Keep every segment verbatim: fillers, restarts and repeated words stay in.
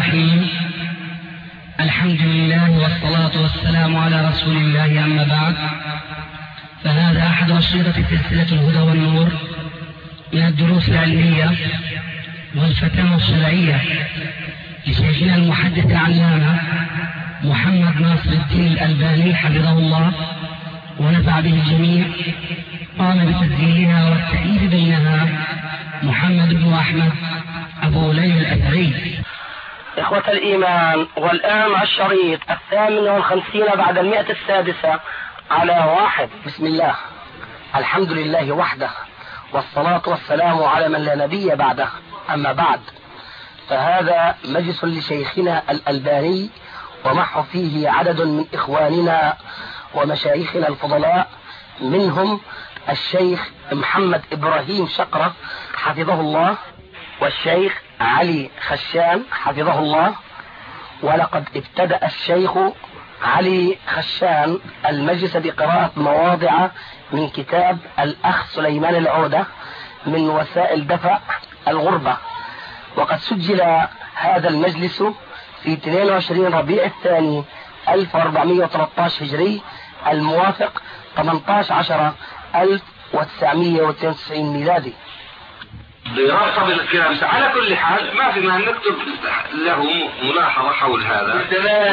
الرحيم. الحمد لله والصلاة والسلام على رسول الله، أما بعد، فهذا أحد أشرطة سلسلة الهدى والنور من الدروس العلمية والفتاوى الشرعية لشيخنا المحدث العلامة محمد ناصر الدين الألباني حفظه الله ونفع به الجميع. قام بتسجيلها والتأليف بينها محمد بن أحمد أبو ليل الأثري. إخوة الإيمان، والآن مع الشريط الثامن والخمسين بعد المئة السادسة على واحد. بسم الله، الحمد لله وحده، والصلاة والسلام على من لا نبي بعده، أما بعد، فهذا مجلس لشيخنا الألباني ومعه فيه عدد من إخواننا ومشايخنا الفضلاء، منهم الشيخ محمد إبراهيم شقرة حفظه الله، والشيخ علي خشان حفظه الله. ولقد ابتدأ الشيخ علي خشان المجلس بقراءة مواضع من كتاب الأخ سليمان العودة من وسائل دفع الغربة، وقد سجل هذا المجلس في اثنين وعشرين ربيع الثاني ألف وأربعمائة وثلاثة عشر هجري، الموافق ثمانية عشر ألف وتسعمائة واثنين وتسعين ميلادي. دراسة بالكلام. على كل حال ما في ما نكتب له ملاحظة حول هذا.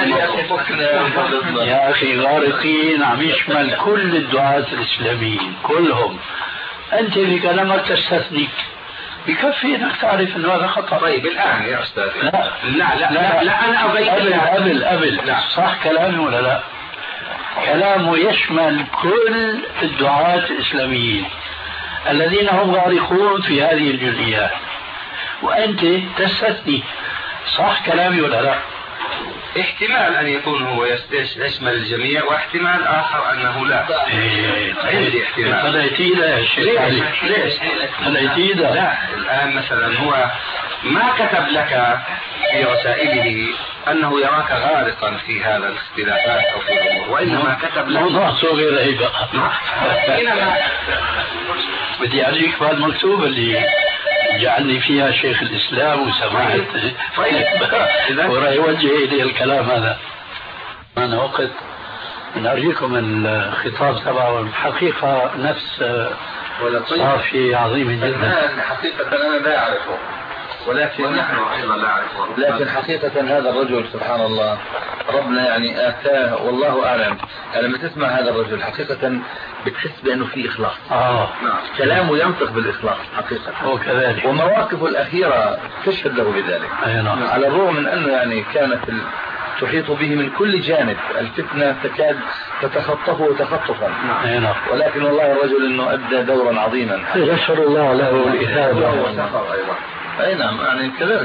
يا أخي غارقين عم يشمل كل الدعاة الإسلاميين كلهم. أنت في كلامك تستثني، بكفي انك تعرف انه هذا خطأ. طيب الآن يا أستاذ، لا لا لا, لا, لا أنا أبين قبل قبل قبل لا. صح كلامي ولا لا؟ كلامه يشمل كل الدعاة الإسلاميين الذين هم غارقون في هذه الجزئيات، وأنت تستثني. صح كلامي ولا لا؟ احتمال أن يكون هو يشمل الجميع، واحتمال آخر أنه لا. إيه عندي احتمال. خليتي له يا شيخ. ليش؟ ليش؟ خليتي له. لا، الآن مثلا هو ما كتب لك في رسائله أنه يراك غارقا في هذا الاختلافات أو في الأمور، وإنما كتب لك موضوع صغير أي بقى. إنما بدي أرجيك بهالمكتوبة اللي جعلني فيها شيخ الإسلام وسمعت ورأي وجهي إلي الكلام هذا. أنا وقت نرجيكم الخطاب تبعه الحقيقة نفس صافي عظيم جدا. حقيقة أنا لا أعرفه، ولكن ونحن أيضا لا أعرفه، لكن حقيقة هذا الرجل سبحان الله ربنا يعني آتاه والله أعلم. لما تسمع هذا الرجل حقيقة بتحس بأنه في إخلاص. آه. كلامه ينطق بالإخلاص حقيقة، وكذلك ومواقفه الأخيرة تشهد له بذلك. أي نعم. على الرغم من أنه يعني كانت ال... تحيط به من كل جانب، الفتنة تكاد تتخطفه تخطفا. أي نعم. ولكن والله الرجل أنه أدى دورا عظيما، يسر الله له الإثابة. أي نعم، يعني كذلك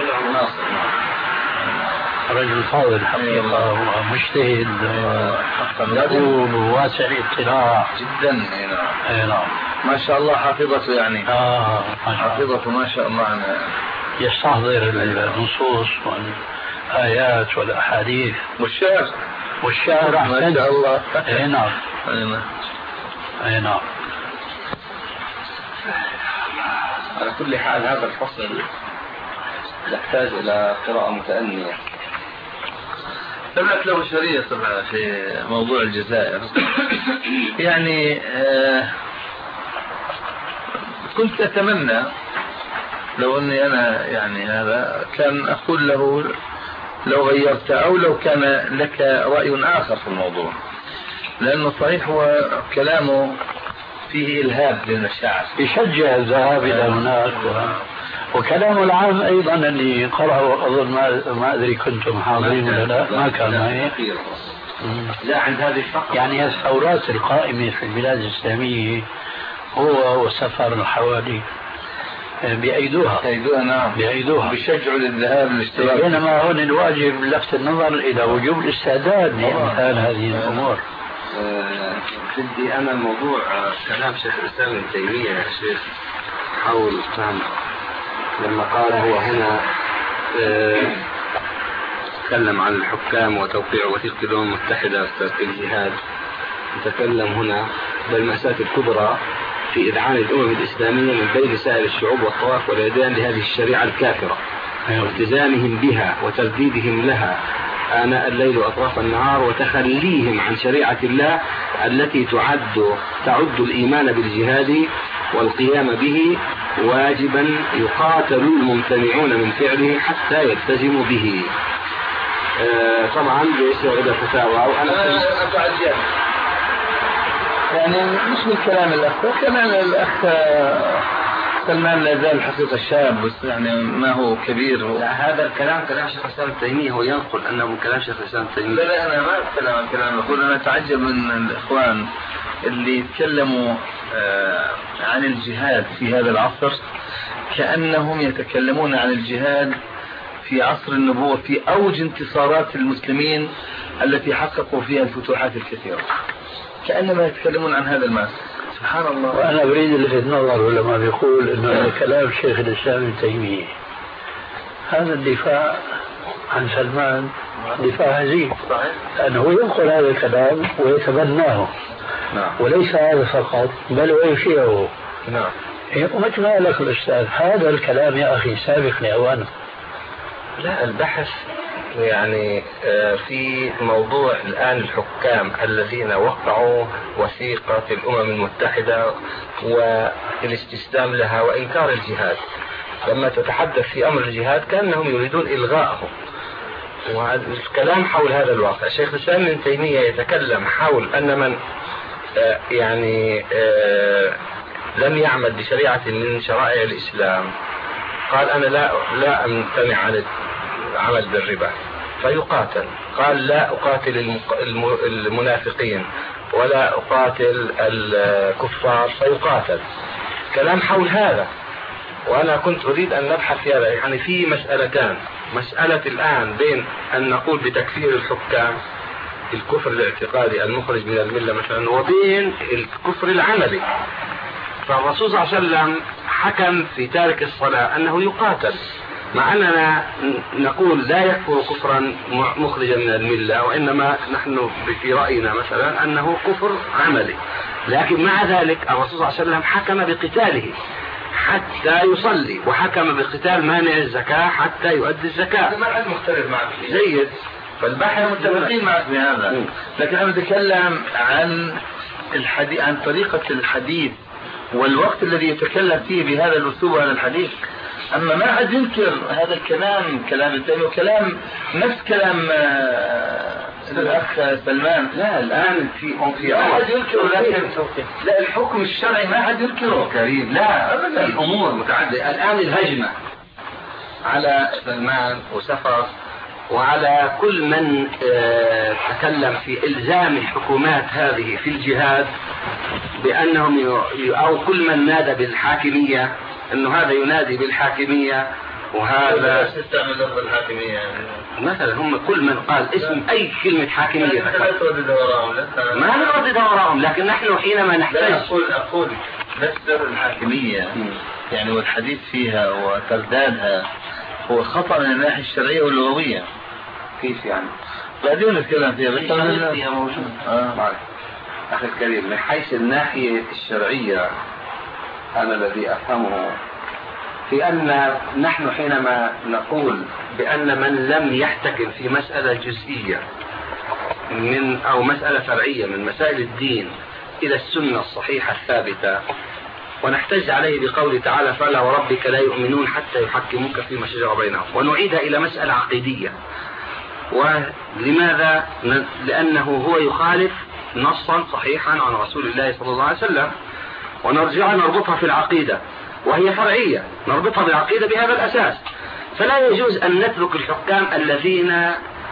رجل فاضل حقيقة، ومجتهد يقول وواسع الاطلاع جدا. اي نعم، ما شاء الله حافظته يعني. اه حافظته ما شاء الله يعني. يستحضر النصوص والآيات والأحاديث والشعر والشعر ما شاء الله. اي نعم اي نعم. على كل حال هذا الفصل يحتاج إلى قراءة متأنية. سمعت له شريط في موضوع الجزائر يعني آه كنت أتمنى لو أني أنا يعني هذا كان أقول له لو غيرت أو لو كان لك رأي آخر في الموضوع، لأنه صحيح هو كلامه فيه إلهاب للمشاعر، يشجع الذهاب إلى هناك. وكلامه العام أيضا اللي قرأه أظن ما, ما أدري كنتم حاضرين ولا لا، ما كان معي. لا عند هذه الفقرة يعني الثورات القائمة في البلاد الإسلامية هو وسفر الحوالي بأيدوها بأيدوها نعم بأيدوها بيشجعوا للذهاب للاشتراك. بينما هون الواجب لفت النظر إلى وجوب الاستعداد لإمثال هذه الأمور. بدي أنا موضوع كلام شيخ الإسلام ابن تيمية يا شيخ حول فهم لما قال هو هنا تكلم عن الحكام وتوقيع وثيقة الأمم المتحدة في الجهاد، نتكلم هنا بالمأساة الكبرى في إذعان الأمم الإسلامية من بين سائر الشعوب والطوائف والأديان لهذه الشريعة الكافرة. والتزامهم بها وترديدهم لها آناء الليل وأطراف النهار وتخليهم عن شريعة الله التي تعد تعد الإيمان بالجهاد والقيام به واجبا يقاتل الممتنعون من فعله حتى يلتزموا به. آه طبعا بيصير غدا فتاوى وأنا أتعجب يعني مش من كلام الأخ، كلام الأخ سلمان لا زال حقيقة شاب بس يعني ما هو كبير. هو لا هذا الكلام كلام شيخ الإسلام ابن تيمية، هو ينقل أنه من كلام شيخ الإسلام ابن تيمية. لا أنا ما أتكلم عن كلام، أقول أنا أتعجب من الإخوان اللي يتكلموا عن الجهاد في هذا العصر كأنهم يتكلمون عن الجهاد في عصر النبوة في أوج انتصارات المسلمين التي حققوا فيها الفتوحات الكثيرة، كأنما يتكلمون عن هذا المعنى. سبحان الله. وأنا أريد لفت نظر لما بيقول إنه كلام شيخ الإسلام ابن تيمية، هذا الدفاع عن سلمان دفاع هزيل، لأنه ينقل هذا الكلام ويتبناه. نعم. وليس هذا فقط بل ويشيعه. نعم. ومثل ما لك الأستاذ هذا الكلام يا أخي سابق لأوانه. لا البحث يعني في موضوع الآن الحكام الذين وقعوا وثيقة الأمم المتحدة والاستسلام لها وإنكار الجهاد، لما تتحدث في أمر الجهاد كأنهم يريدون إلغاءه، والكلام حول هذا الواقع. شيخ الإسلام ابن تيمية يتكلم حول أن من يعني لم يعمل بشريعة من شرائع الإسلام قال أنا لا لا أمتنع عن العمل بالربا فيقاتل، قال لا أقاتل المنافقين ولا أقاتل الكفار فيقاتل. كلام حول هذا، وأنا كنت أريد أن نبحث في هذا. يعني في مسألتان، مسألة الآن بين أن نقول بتكفير الحكام الكفر الاعتقادي المخرج من الملة مثلا، وبين الكفر العملي. فالرسول صلى الله عليه وسلم حكم في تارك الصلاة أنه يقاتل، مع أننا نقول لا يكفر كفرا مخرجا من الملة، وإنما نحن في رأينا مثلا أنه كفر عملي. لكن مع ذلك الرسول صلى الله عليه وسلم حكم بقتاله حتى يصلي، وحكم بقتال مانع الزكاة حتى يؤدي الزكاة. ما حد مختلف معك جيد، فالبحث متفقين معك بهذا، لكن احنا نتكلم عن الحديث، عن طريقة الحديث والوقت الذي يتكلم فيه بهذا الأسلوب وهذا الحديث. أما ما حد ينكر هذا الكلام، كلام التاني وكلام نفس كلام الأخ سلمان. لا الآن في في ما حد ينكره، لكن لا الحكم الشرعي ما حد ينكره كريم. لا أبدا، الأمور متعددة. الآن الهجمة على سلمان وسفر وعلى كل من تكلم في إلزام الحكومات هذه في الجهاد بأنهم ي... أو كل من نادى بالحاكمية، أنه هذا ينادي بالحاكمية وهذا استعمل لفظ الحاكمية مثلا. هم كل من قال اسم أي كلمة حاكمية لا تردد وراءهم، ما نردد وراءهم، لكن نحن حينما نحتاج أقول أقول نفسر الحاكمية يعني والحديث فيها وتردادها هو خطأ من الناحية الشرعية واللغوية. كيف يعني؟ بعدين نتكلم فيها، بس فيها موجود. آه. أخي الكريم، من حيث الناحية الشرعية أنا الذي أفهمه في أن نحن حينما نقول بأن من لم يحتكم في مسألة جزئية من أو مسألة فرعية من مسائل الدين إلى السنة الصحيحة الثابتة، ونحتج عليه بقوله تعالى فلا وربك لا يؤمنون حتى يحكموك فيما شجر بينهم، ونعيدها إلى مسألة عقيدية. ولماذا؟ لأنه هو يخالف نصا صحيحا عن رسول الله صلى الله عليه وسلم، ونرجع نربطها في العقيدة وهي فرعية، نربطها بالعقيدة بهذا الأساس. فلا يجوز أن نترك الحكام الذين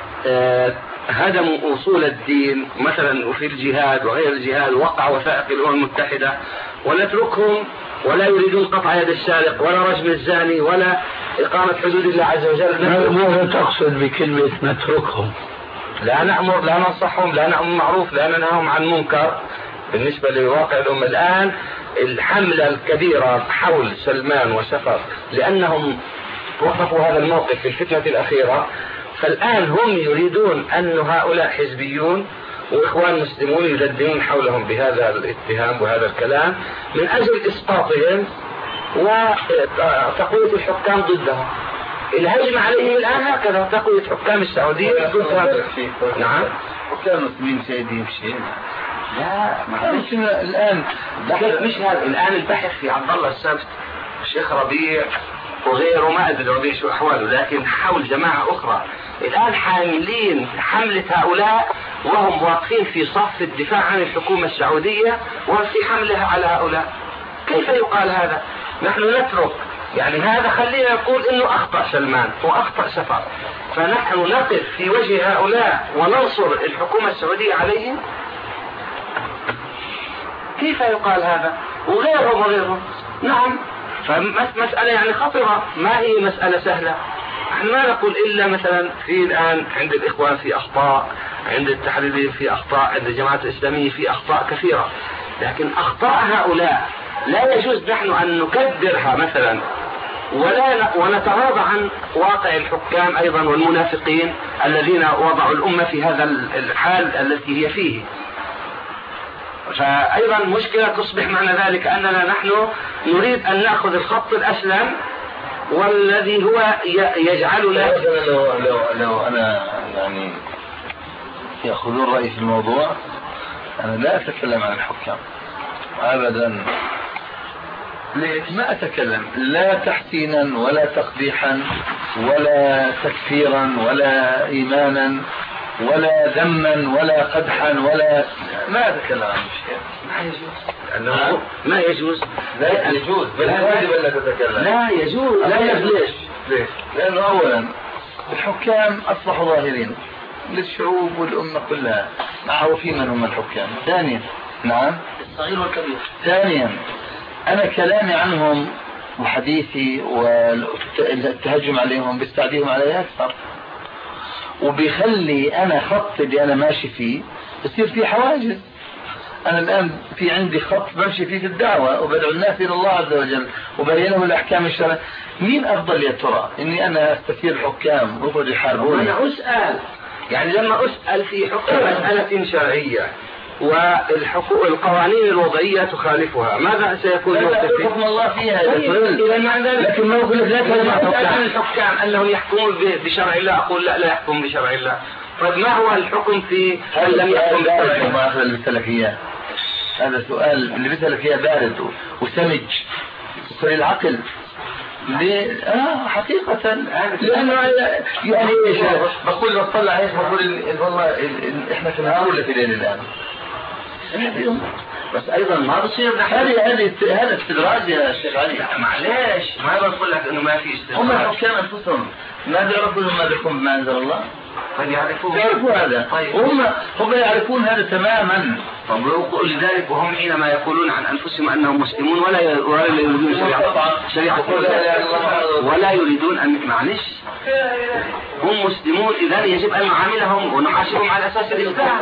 هدموا أصول الدين مثلا وفي الجهاد وغير الجهاد وقع وثائق الأمم المتحدة، ونتركهم ولا يريدون قطع يد السارق ولا رجم الزاني ولا إقامة حدود الله عز وجل. ماذا تقصد بكلمة نتركهم؟ لا نأمر، لا ننصحهم، لا نأمر معروف، لا ننهاهم عن منكر. بالنسبة لواقع الأمة الآن الحملة الكبيرة حول سلمان وسفر لأنهم وقفوا هذا الموقف في الفتنة الأخيرة، فالآن هم يريدون أن هؤلاء حزبيون وإخوان مسلمون يجددون حولهم بهذا الاتهام وهذا الكلام من أجل إسقاطهم وتقوية الحكام ضدهم. الهجمة عليهم الآن هكذا تقوية حكام السعودية. نعم حكام المسلمين سيدي شيء. لا مش الآن مش هذا الآن البحث في عبد الله السبت الشيخ ربيع وغيره، ما أدري ربيع شو أحواله، لكن حول جماعة أخرى الآن حاملين حملة هؤلاء وهم واقفين في صف الدفاع عن الحكومة السعودية وفي حملها على هؤلاء. كيف يقال هذا؟ نحن نترك يعني هذا، خلينا نقول انه اخطأ سلمان واخطأ سفر، فنحن نقف في وجه هؤلاء وننصر الحكومة السعودية عليهم؟ كيف يقال هذا؟ وغيرهم وغيرهم. نعم، فمسألة يعني خطرة، ما هي مسألة سهلة. نحن ما نقول إلا مثلا في الآن عند الإخوان في أخطاء، عند التحريريين في أخطاء، عند الجماعات الإسلامية في أخطاء كثيرة، لكن أخطاء هؤلاء لا يجوز نحن أن نكدرها مثلا ولا ونتغاضى عن واقع الحكام أيضا والمنافقين الذين وضعوا الأمة في هذا الحال التي هي فيه. فأيضا مشكلة تصبح معنى ذلك أننا نحن نريد أن نأخذ الخط الأسلم والذي هو يجعلنا. لو, لو, لو أنا يعني يأخذون رأيي في الموضوع، أنا لا أتكلم عن الحكام أبدا. ليش؟ ما أتكلم لا تحسينا ولا تقبيحا ولا تكفيرا ولا إيمانا ولا ذما ولا قدحا ولا، ما أتكلم عن الشيء. ما يجوز. ما يجوز. لا يجوز. بل واجب أن تتكلم. لا يجوز. لا يجوز. ليش؟ ليش؟ لأنه أولا الحكام أصبحوا ظاهرين للشعوب والأمة كلها، معروفين من هم الحكام. ثانيا نعم الصغير والكبير. ثانيا أنا كلامي عنهم وحديثي والتهجم عليهم بيستعديهم علي أكثر، وبيخلي أنا خط اللي أنا ماشي فيه بصير فيه حواجز. أنا الآن في عندي خط بمشي فيه في الدعوة وبدعو الناس إلى الله عز وجل وبينهم الأحكام الشرعية. مين أفضل يا ترى؟ إني أنا أستثير الحكام ويقعد يحاربوني؟ أنا أسأل يعني لما أسأل في حكم مسألة شرعية والقوانين الوضعية تخالفها، ماذا سيكون موقفي؟ حكم الله فيها. لكن ما أقول لك لا تسأل الحكام أنهم يحكمون بشرع الله، أقول لا لا يحكم بشرع الله. طيب ما هو الحكم في أن لم يحكم بشرع الله؟ ما أخذ اللي بيسألك إياه هذا سؤال، اللي بيسألك إياه بارد وسمج وصل العقل. ليه؟ آه حقيقة لأنه يعني إيش بقول بطلع إيش بقول والله إحنا في نهار ولا في ليل الآن؟ بس أيضا ما بصير هذه هذه هذا استدراج يا شيخ علي. معليش ما بقول لك إنه ما في استدراج. هم الحكام أنفسهم ما بيعرفون ما بيحكم بما أنزل الله. يعرفون يعرفوا هذا. طيب. هم هم يعرفون هذا تماما. طب لذلك وهم حينما يقولون عن أنفسهم أنهم مسلمون ولا ولا يريدون شريعة شريعة ولا يريدون أن معلش هم مسلمون، إذا يجب أن نعاملهم ونحاسبهم على أساس الإسلام.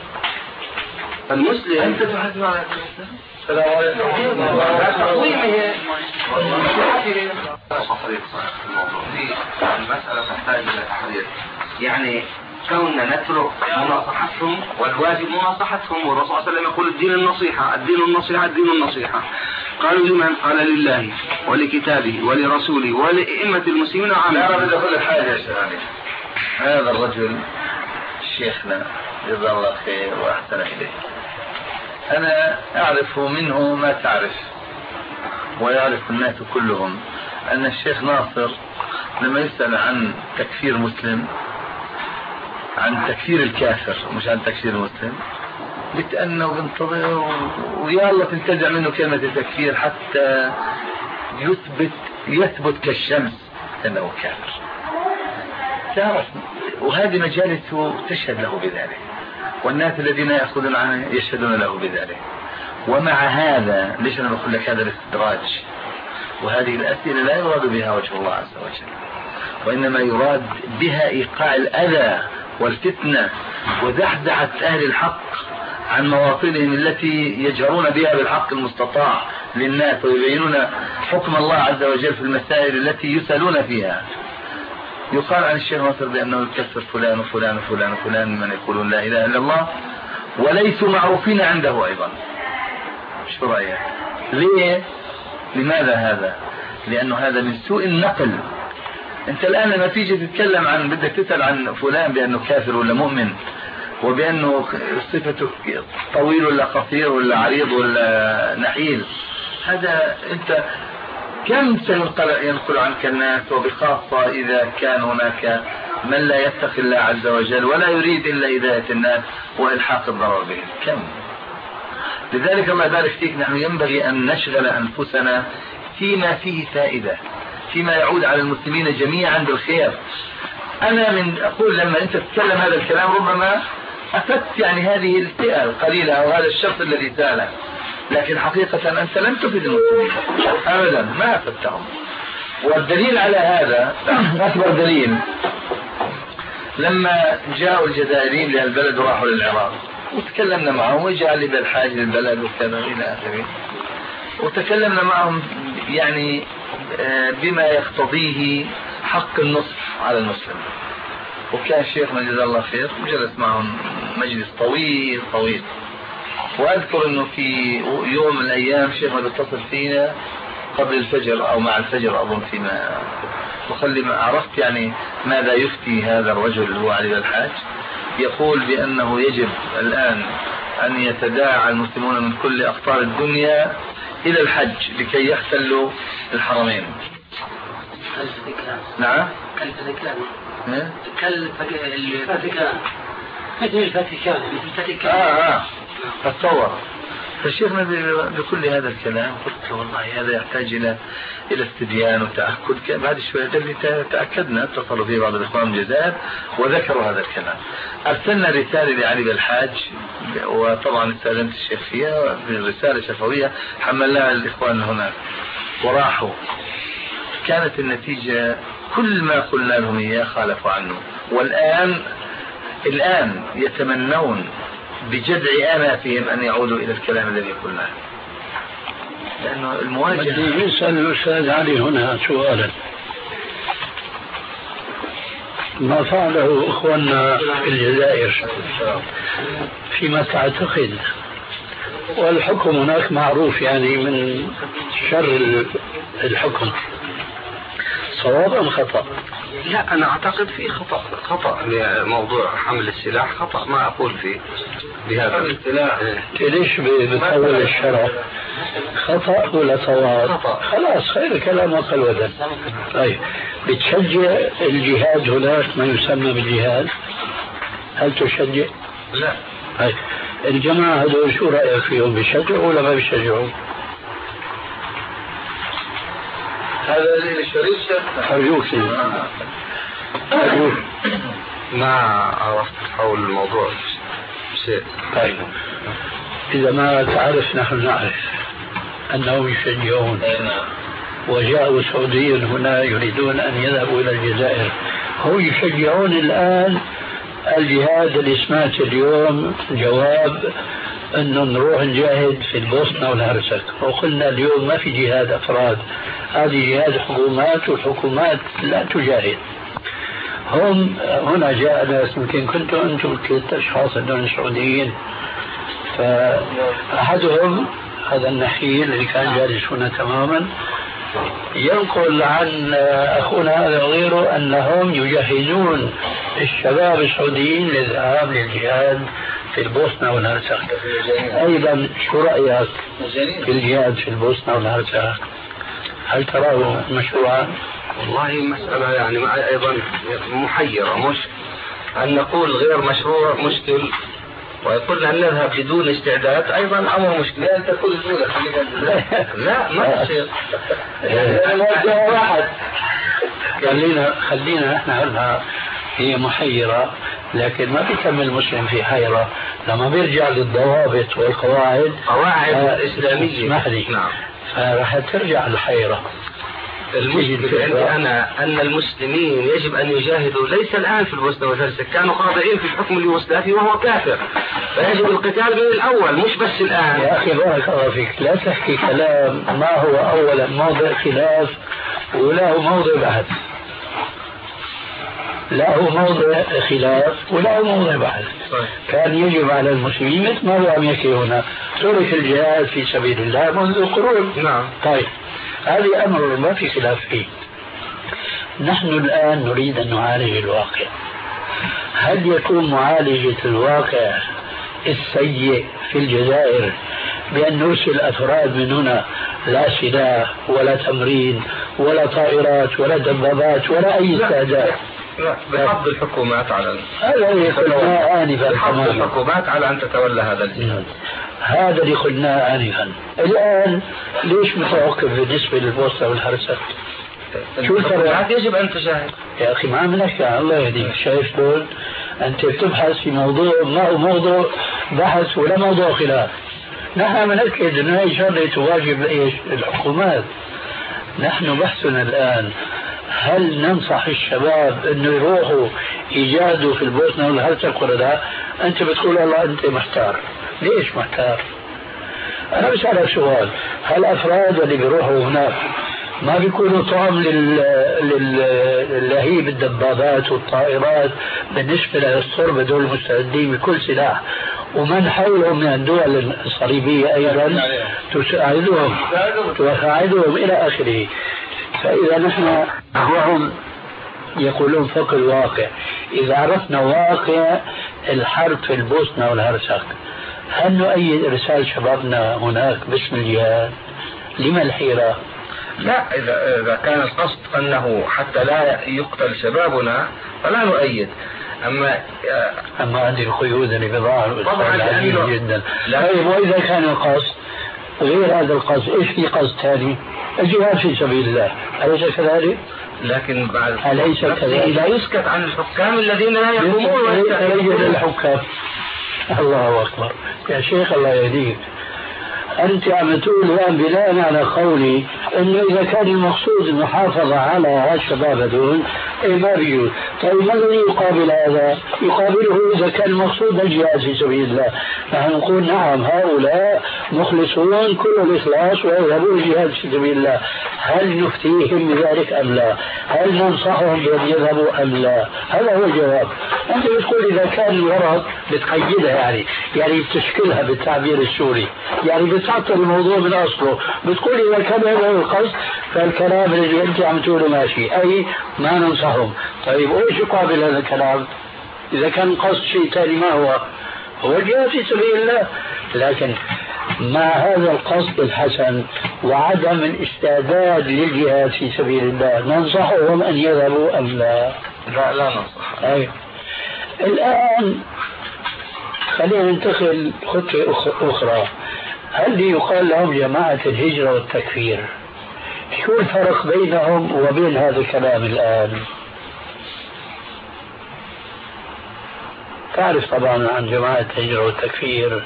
المسلم أنت تحاسب على الإسلام. السلام عليكم. تقويمه المسألة تحتاج إلى تحرير، يعني كوننا نترك مناصحتهم والواجب مناصحتهم، والرسول صلى الله عليه وسلم يقول الدين النصيحة الدين النصيحة الدين النصيحة. قالوا لمن؟ قال لله ولكتابه ولرسوله ولأئمة المسلمين وعامة. لا أريد أقول حاجة يا شيخ. هذا الرجل شيخنا جزاه الله خير وأحسن إليه، أنا أعرف منه ما تعرف ويعرف الناس كلهم أن الشيخ ناصر لما يسأل عن تكفير مسلم، عن تكفير الكافر مش عن تكفير المسلم، بتأنى وبنتظر ويا الله تنتزع منه كلمة التكفير حتى يثبت يثبت كالشمس أنه كافر. تعرف وهذه مجالسه تشهد له بذلك، والناس الذين يأخذون عنه يشهدون له بذلك. ومع هذا ليش أنا بقول لك هذا الاستدراج وهذه الأسئلة لا يراد بها وجه الله عز وجل، وإنما يراد بها إيقاع الأذى والفتنة وزحزحة أهل الحق عن مواطنهم التي يجهرون بها بالحق المستطاع للناس ويبينون حكم الله عز وجل في المسائل التي يسألون فيها. يقال عن الشيخ ناصر بأنه يكفر فلان وفلان وفلان وفلان من يقولون لا إله إلا الله وليسوا معروفين عنده أيضا. شو رأيك؟ ليه؟ لماذا هذا؟ لأنه هذا من سوء النقل انت الان لما تيجي تتكلم عن بدك تسأل عن فلان بانه كافر ولا مؤمن وبانه صفته طويل ولا قصير ولا عريض ولا نحيل، هذا انت كم سينقل ينقل عنك الناس، وبخاصة اذا كان هناك من لا يتقي الله عز وجل ولا يريد الا هداية الناس والحاق الضرر بهم، كم. لذلك الله يبارك فيك، نحن ينبغي ان نشغل انفسنا فيما فيه فائدة، فيما يعود على المسلمين جميعا بالخير. انا من اقول لما انت تتكلم هذا الكلام ربما افدت يعني هذه الفئة القليلة او هذا الشخص الذي سألك، لكن حقيقة انت لم تفد المسلمين ابدا، ما افدتهم. والدليل على هذا اكبر دليل لما جاءوا الجزائريين للبلد وراحوا للعراق وتكلمنا معهم، وجاء لي بالحاج للبلد وكذا الى اخره، وتكلمنا معهم يعني بما يقتضيه حق النصف على المسلم. وكان شيخنا جزاه الله خير وجلس معهم مجلس طويل طويل. واذكر انه في يوم من الايام شيخنا بيتصل فينا قبل الفجر او مع الفجر اظن، فيما وخلي ما عرفت يعني ماذا يفتي هذا الرجل اللي هو علي الحاج، يقول بانه يجب الان ان يتداعى المسلمون من كل اقطار الدنيا الى الحج لكي يحتلوا الحرمين. نعم كالفاتيكان ها؟ كالفاتيكان مثل الفاتيكان مثل الفاتيكان اه اه اتصور. فشيخنا بكل هذا الكلام قلت له والله هذا يحتاج الى الى استبيان وتاكد. بعد شويه قال لي تاكدنا، اتصلوا فيه بعض الاخوان من الجزائر وذكروا هذا الكلام. ارسلنا رساله لعلي بالحاج، وطبعا استاذنت الشيخ فيها رساله شفويه حملناها للاخوان هناك وراحوا. كانت النتيجه كل ما قلنا لهم اياه خالفوا عنه، والان الان يتمنون بجدع آنافهم أن يعودوا إلى الكلام الذي قلناه، لأنه المواجهة. بدي يسأل الأستاذ علي هنا سؤالا، ما فعله إخواننا في الجزائر فيما تعتقد، والحكم هناك معروف يعني من شر الحكم، صواب أم خطأ؟ لا أنا أعتقد في خطأ خطأ موضوع حمل السلاح، خطأ ما أقول فيه بهذا السلاح. ليش بتحول الشرع خطأ ولا صواب؟ خطأ. خلاص خير كلام وقل ودل. طيب بتشجع الجهاد هناك ما يسمى بالجهاد؟ هل تشجع؟ لا. طيب الجماعة هذول شو رأيك فيهم، بيشجعوا ولا ما بيشجعوا؟ هذا الشريف أرجوك أرجوك ما عرفت حول الموضوع شيء. طيب إذا ما تعرف نحن نعرف أنهم يشجعون، وجاءوا سعوديين هنا يريدون أن يذهبوا إلى الجزائر، هم يشجعون الآن الجهاد اللي سمعت اليوم جواب أنه نروح نجاهد في البوسنة والهرسك، وقلنا اليوم ما في جهاد أفراد، هذه جهاد حكومات، والحكومات لا تجاهد. هم هنا جاء ناس يمكن كنتوا أنتم ثلاث أشخاص هذول سعوديين، فأحدهم هذا النحيل اللي كان جالس هنا تماما ينقل عن أخونا هذا وغيره أنهم يجهزون الشباب السعوديين للذهاب للجهاد في البوسنة والهرسك. أيضا شو رأيك في الجهاد في البوسنة والهرسك؟ هل تراه مشروعا؟ والله مسألة يعني أيضا محيرة، مش أن نقول غير مشروع مشكل، ويقول أن نذهب بدون استعداد أيضا أمر مشكلة. لا أنت كل دولة لا ما تصير. خلينا خلينا احنا قلنا هي محيرة، لكن ما بيكمل المسلم في حيرة لما بيرجع للضوابط والقواعد قواعد الإسلامية. اسمح لي. نعم. فراح ترجع الحيرة. المشكلة عندي أنا أن المسلمين يجب أن يجاهدوا ليس الآن في البوسنة والهرسك، كانوا خاضعين في الحكم اليوغوسلافي وهو كافر، فيجب القتال من الأول مش بس الآن. يا أخي بارك الله فيك، لا تحكي كلام ما هو أولا موضع خلاف ولا هو موضع بحث، لا هو موضع خلاف ولا هو موضع بحث. كان يجب على المسلمين مثل ما هو عم يحكي هنا ترك الجهاد في سبيل الله منذ قرون. نعم. طيب هذه أمر ما في خلاف فيه. نحن الآن نريد أن نعالج الواقع. هل يكون معالجة الواقع السيء في الجزائر بأن نرسل أفراد من هنا لا سلاح ولا تمرين ولا طائرات ولا دبابات ولا أي استعداد؟ بحض الحكومات على هذا اللي قلناه آنفا. بحض الحكومات على أن تتولى هذا الجهاد. هذا اللي قلناه آنفا. الآن ليش متوقف بالنسبة للبوسنة والهرسك؟ شو الفرق؟ يجب أن تشاهد يا أخي ما عم نحكي عن الله يهديك. شايف دول أنت بتبحث في موضوع ما هو موضوع بحث ولا موضوع خلاف. نحن عم نأكد أن هذه شغلة تواجب إيش الحكومات. نحن بحثنا الآن هل ننصح الشباب أنه يروحوا يجاهدوا في البوسنة والهرسك ولا لا؟ أنت بتقول والله أنت محتار. ليش محتار؟ أنا بسألك سؤال، هل الأفراد اللي بيروحوا هناك ما بيكونوا طعم للهيب الدبابات والطائرات بالنسبة للصربة دول المستعدين بكل سلاح ومن حولهم من الدول الصليبية أيضا تساعدهم تساعدهم إلى آخره؟ فإذا نحن وهم يقولون فوق الواقع، إذا عرفنا واقع الحرب في البوسنة والهرسك هل نؤيد إرسال شبابنا هناك باسم الجهاد؟ لما الحيرة؟ لا، إذا إذا كان القصد أنه حتى لا يقتل شبابنا فلا نؤيد. أما أما هذه القيود اللي بضاعة طبعا جدا. طيب وإذا كان القصد غير هذا القصد، إيش في قصد ثاني؟ الجهاد في سبيل الله، أليس كذلك؟ لكن بعد أليس كذلك؟ لا يسكت عن الحكام الذين لا يقومون ويستعيدون الحكام. الله أكبر يا شيخ الله يهديك. أنت عم تقول الآن بناء على قولي أنه إذا كان المقصود المحافظة على الشباب هذول إيه ما بيجوز. طيب ما الذي يقابل هذا؟ يقابله إذا كان المقصود الجهاد في سبيل الله. نحن نقول نعم هؤلاء مخلصون كل الإخلاص ويذهبون الجهاد في سبيل الله. هل نفتيهم بذلك أم لا؟ هل ننصحهم بأن يذهبوا أم لا؟ هذا هو الجواب. أنت بتقول إذا كان الورق بتقيدها يعني يعني تشكلها بالتعبير السوري، يعني تعطل الموضوع من أصله. بتقول إذا كان هذا القصد فالكلام الذي أنت عم تقوله ماشي، أي ما ننصحهم. طيب وإيش يقابل هذا الكلام؟ إذا كان قصد شيء ثاني ما هو هو الجهاد في سبيل الله. لكن مع هذا القصد الحسن وعدم الاستعداد للجهاد في سبيل الله ننصحهم أن يذهبوا أم لا؟ لا لا ننصح. أي الآن خلينا ننتقل خطوة أخرى. هل يقال لهم جماعة الهجرة والتكفير؟ شو الفرق بينهم وبين هذا الكلام الآن؟ تعرف طبعا عن جماعة الهجرة والتكفير.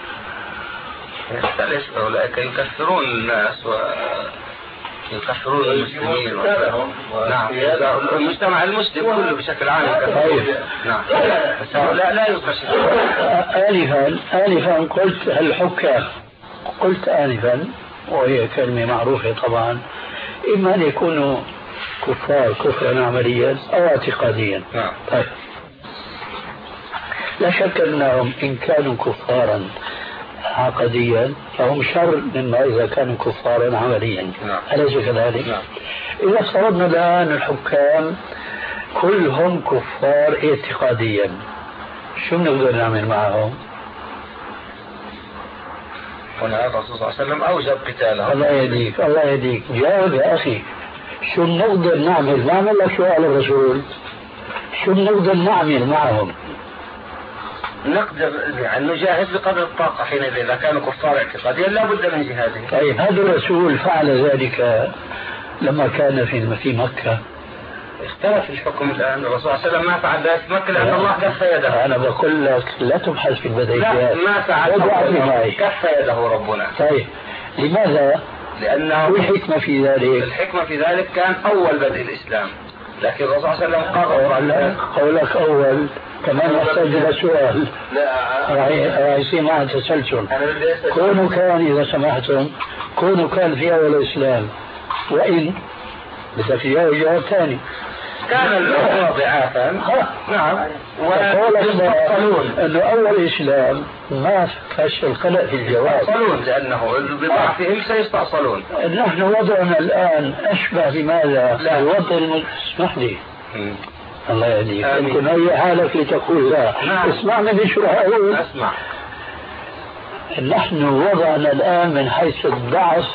أولئك يكفرون الناس ويكفرون المسلمين. نعم المجتمع المسلم كله بشكل عام. طيب نعم لا لا يكفر. آنفا آنفا قلت الحكام، قلت آنفا وهي كلمة معروفة طبعا، إما أن يكونوا كفار كفرا عمليا أو اعتقاديا. نعم. طيب لا شك أنهم إن كانوا كفارا عقديا فهم شر مما إذا كانوا كفارا عمليا. نعم. أليس كذلك؟ نعم. إذا افترضنا الآن الحكام كلهم كفار اعتقاديا شو بنقدر نعمل معهم؟ هنا الرسول صلى الله عليه وسلم أوجب قتالهم. الله يهديك الله يهديك جاوب يا أخي. شو بنقدر نعمل؟ ما عمل لك سؤال الرسول. شو بنقدر نعمل معهم؟ نقدر يعني نجاهد بقدر الطاقة حينئذ إذا كانوا كفار اعتقاديا لا بد من جهادهم. طيب هذا الرسول فعل ذلك لما كان في في مكة. اختلف الحكم الآن. الرسول صلى الله عليه وسلم ما فعل ذلك في مكة لأن الله كف يده. أنا بقول لك لا تبحث في البديهيات. لا ما فعل كف يده ربنا. طيب لماذا؟ لأنه الحكمة في ذلك. الحكمة في ذلك كان أول بدء الإسلام، لكن الرسول صلى الله عليه وسلم قرر. قولك أول كمان يحتاج إلى سؤال. لا راح يصير معه تسلسل. كونوا كان إذا سمحتم كونوا كان في أول الإسلام وإن بدك تجاوب جواب ثاني. كان الأمة ضعافا نعم ويستأصلون أنه أول إسلام ما فش الخلق في الجواب يستأصلون لأنه بضعفهم سيستأصلون. نحن وضعنا الآن أشبه بماذا؟ الوضع الم... اسمح لي الله يهديك يمكن هي حالك لتقول لا. نعم. اسمعنا بشرح أقول أسمع. نحن وضعنا الآن من حيث الضعف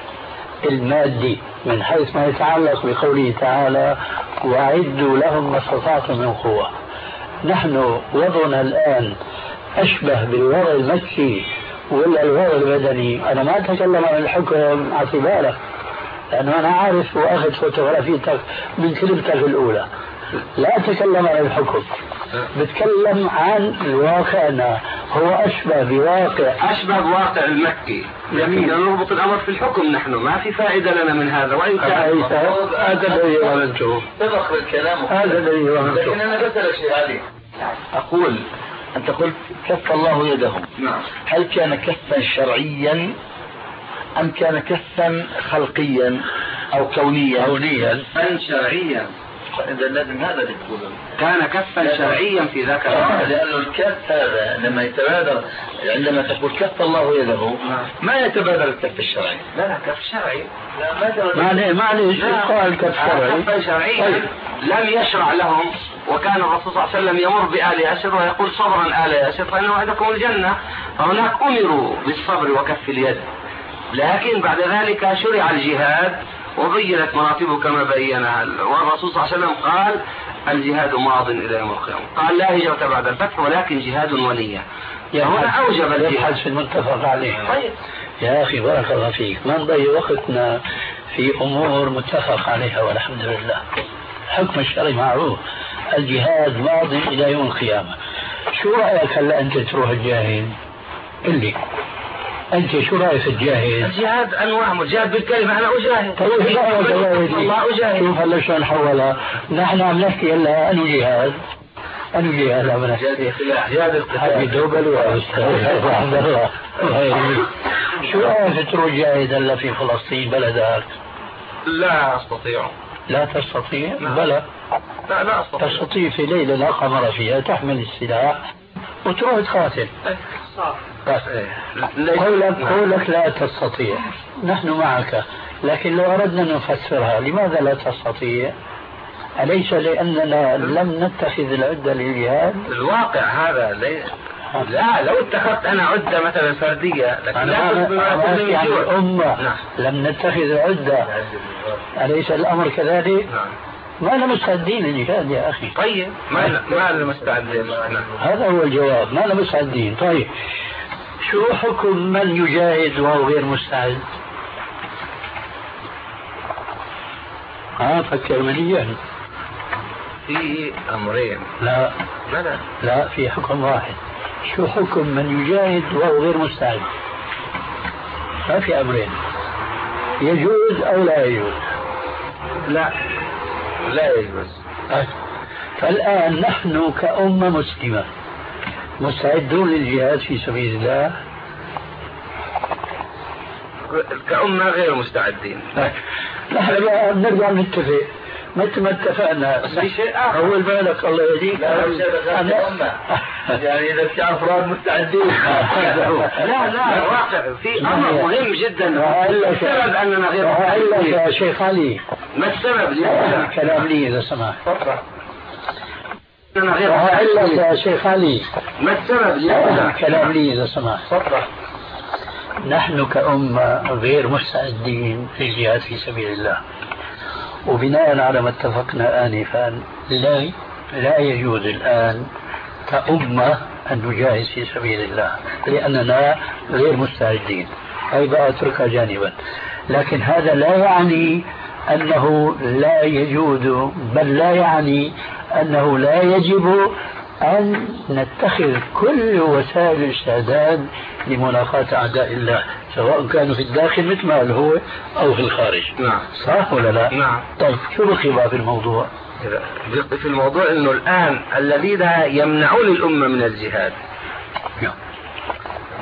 المادي من حيث ما يتعلق بقوله تعالى وأعدوا لهم ما استطعتم من قوة. نحن وضعنا الآن أشبه بالوضع المكي ولا الوضع البدني. أنا ما أتكلم عن الحكم اعتبارك لأنه أنا عارف وأخذ فوتوغرافيتك من كلمتك الأولى. لا أتكلم عن الحكم بتكلم عن الواقعنا هو أشبه بواقع أشبه بواقع المكي. لكن نربط الأمر في الحكم نحن ما في فائدة لنا من هذا وإن كان هذا الذي ظننته تبخ الكلام هذا الذي ظننته. لكن أنا بسأل شيء علي أقول أنت قلت كف الله يدهم. نعم. هل كان كفا شرعيا أم كان كفا خلقيا أو كونيا؟ كونيا شرعيا. إذا لازم هذا اللي تقوله كان كفا شرعيا في ذاك الوقت. لأنه الكف هذا لما يتبادر عندما تقول كف الله يده ما يتبادر الكف الشرعي. لا لا كف شرعي. لا معلش قال كف شرعي. كفا شرعيا لم يشرع لهم. وكان الرسول صلى الله عليه وسلم يمر بآل ياسر ويقول صبرا آل ياسر فإن وعدكم الجنة. فهناك أمروا بالصبر وكف اليد. لكن بعد ذلك شرع الجهاد وبينت مراتبه كما بينها والرسول صلى الله عليه وسلم قال الجهاد ماض إلى يوم القيامة. قال لا هجرة بعد الفتح ولكن جهاد ونية. هنا أوجب الجهاد في المتفق عليه. طيب. يا أخي بارك الله فيك ما نضيع وقتنا في أمور متفق عليها والحمد لله. حكم الشرعي معروف الجهاد ماض إلى يوم القيامة. شو رأيك هلا أنت تروح الجاهد؟ قل لي أنت شو رأيك في الجاهد؟ الجهاد أنواع مجاهد بالكلمة أنا أجاهد. طيب الله أجاهد. شوف هلا شو نحولها نحن عم نحكي هلا أنو جهاد أنو جهاد عم نحكي جهاد حبي دوبل يا أستاذ عبد الله. شو رأيك تروح جاهد هلا في فلسطين بلدك؟ لا أستطيع. لا تستطيع؟ بلى لا لا أستطيع. تستطيع في ليلة لا قمر فيها تحمل السلاح وتروح تقاتل. قولك قولك لا تستطيع نحن معك لكن لو أردنا أن نفسرها لماذا لا تستطيع؟ أليس لأننا لم نتخذ العدة للجهاد؟ الواقع هذا لي... لا لو اتخذت أنا عدة مثلا فردية لكن لا أنا يعني الأمة لم نتخذ عدة أليس الأمر كذلك؟ نعم. ما لنا مستعدين للجهاد يا أخي. طيب ما ما لنا مستعدين. هذا هو الجواب ما لنا مستعدين. طيب شو حكم من يجاهد وهو غير مستعد؟ ها فكر مليا. في أمرين. لا لا لا لا في حكم واحد. شو حكم من يجاهد وهو غير مستعد؟ ما في أمرين يجوز أو لا يجوز. لا لا يجوز. فالآن نحن كأمة مسلمة مستعدون للجهاد في سبيل الله؟ كأمة غير مستعدين. نحن بنرجع نتفق متى ما اتفقنا بس في شيء آخر. أول بالك الله يهديك أنا أمة يعني إذا في أفراد مستعدين. لا لا واقع في أمر مهم جدا. السبب أننا غير مستعدين. يا شيخ علي ما السبب لهذا؟ كلام لي إذا سمحت. أنا غير مستعدين. يا شيخ علي ما السبب لهذا؟ كلام لي إذا سمحت. نحن كأمة غير مستعدين في الجهاد في سبيل الله وبناء على ما اتفقنا آنفا لا لا يجوز الآن كأمة أن نجاهد في سبيل الله لأننا غير مستعدين. أي بقى اتركها جانبا. لكن هذا لا يعني أنه لا يجوز بل لا يعني أنه لا يجب أن نتخذ كل وسائل الاستعداد لملاقاة أعداء الله سواء كانوا في الداخل مثل ما هو أو في الخارج. نعم. صح ولا لا؟ نعم. طيب شو بقي في الموضوع؟ بقي في الموضوع أنه الآن الذين يمنعون الأمة من الجهاد نعم.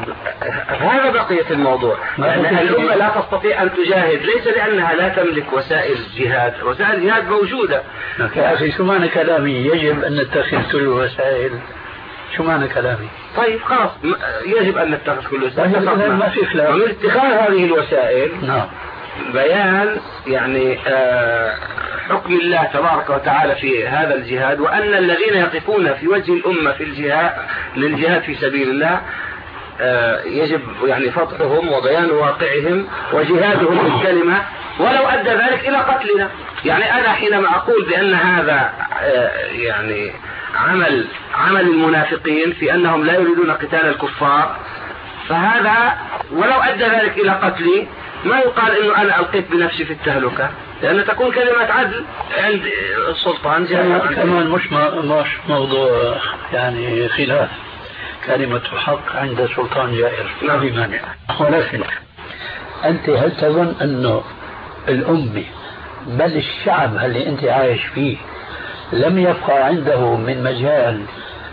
هذا بقية الموضوع. يعني الأمة لا تستطيع أن تجاهد ليس لأنها لا تملك وسائل الجهاد، وسائل الجهاد موجودة. يا أخي شو معنى كلامي يجب أن نتخذ كل الوسائل؟ شو معنى كلامي؟ طيب خلاص يجب أن نتخذ كل الوسائل. ما في خلاف. ومن اتخاذ هذه الوسائل نعم بيان يعني آه حكم الله تبارك وتعالى في هذا الجهاد، وأن الذين يقفون في وجه الأمة في الجهاد للجهاد في سبيل الله آه يجب يعني فتحهم وبيان واقعهم وجهادهم بالكلمة ولو أدى ذلك إلى قتلنا. يعني أنا حينما أقول بأن هذا آه يعني عمل عمل المنافقين في أنهم لا يريدون قتال الكفار، فهذا ولو أدى ذلك إلى قتلي ما يقال إنه أنا ألقيت بنفسي في التهلكة، لأن تكون كلمة عدل عند السلطان. كمان مش مش موضوع يعني خلاف، كلمة حق عند سلطان جائر ما في مانع. ولكن أنت هل تظن أنه الأمة بل الشعب اللي أنت عايش فيه لم يبقى عنده من مجال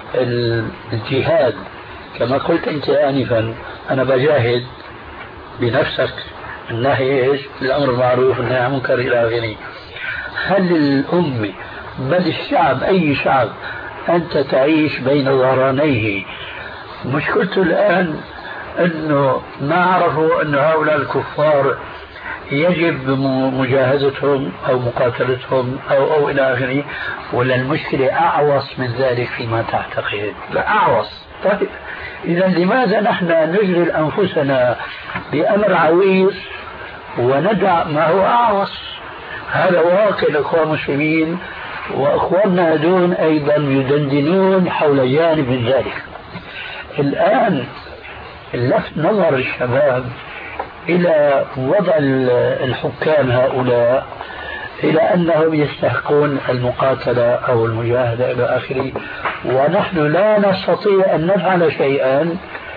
الجهاد كما قلت أنت آنفا أنا بجاهد بنفسك النهي ايش؟ الامر بالمعروف والنهي عن المنكر الى اخره. هل الامه بل الشعب اي شعب انت تعيش بين ظهرانيه؟ مشكلته الان انه ما عرفوا ان هؤلاء الكفار يجب مجاهدتهم او مقاتلتهم او او الى اخره، ولا المشكله اعوص من ذلك فيما تعتقد؟ لا اعوص. طيب إذا لماذا نحن نشغل أنفسنا بأمر عويص وندع ما هو أعوص؟ هذا واقع الأخوان المسلمين، وأخواننا دون أيضا يدندنون حول جانب من ذلك. الآن لفت نظر الشباب إلى وضع الحكام هؤلاء إلى أنهم يستحقون المقاتلة أو المجاهدة إلى آخره، ونحن لا نستطيع أن نفعل شيئا.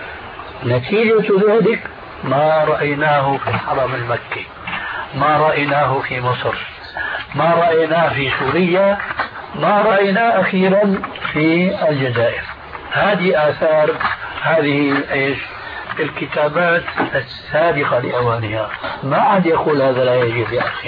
نتيجة ذلك ما رأيناه في الحرم المكي، ما رأيناه في مصر، ما رأيناه في سوريا، ما رأيناه أخيرا في الجزائر. هذه آثار هذه ايش؟ الكتابات السابقة لأوانها. ما عاد يقول هذا لا يجب يا أخي.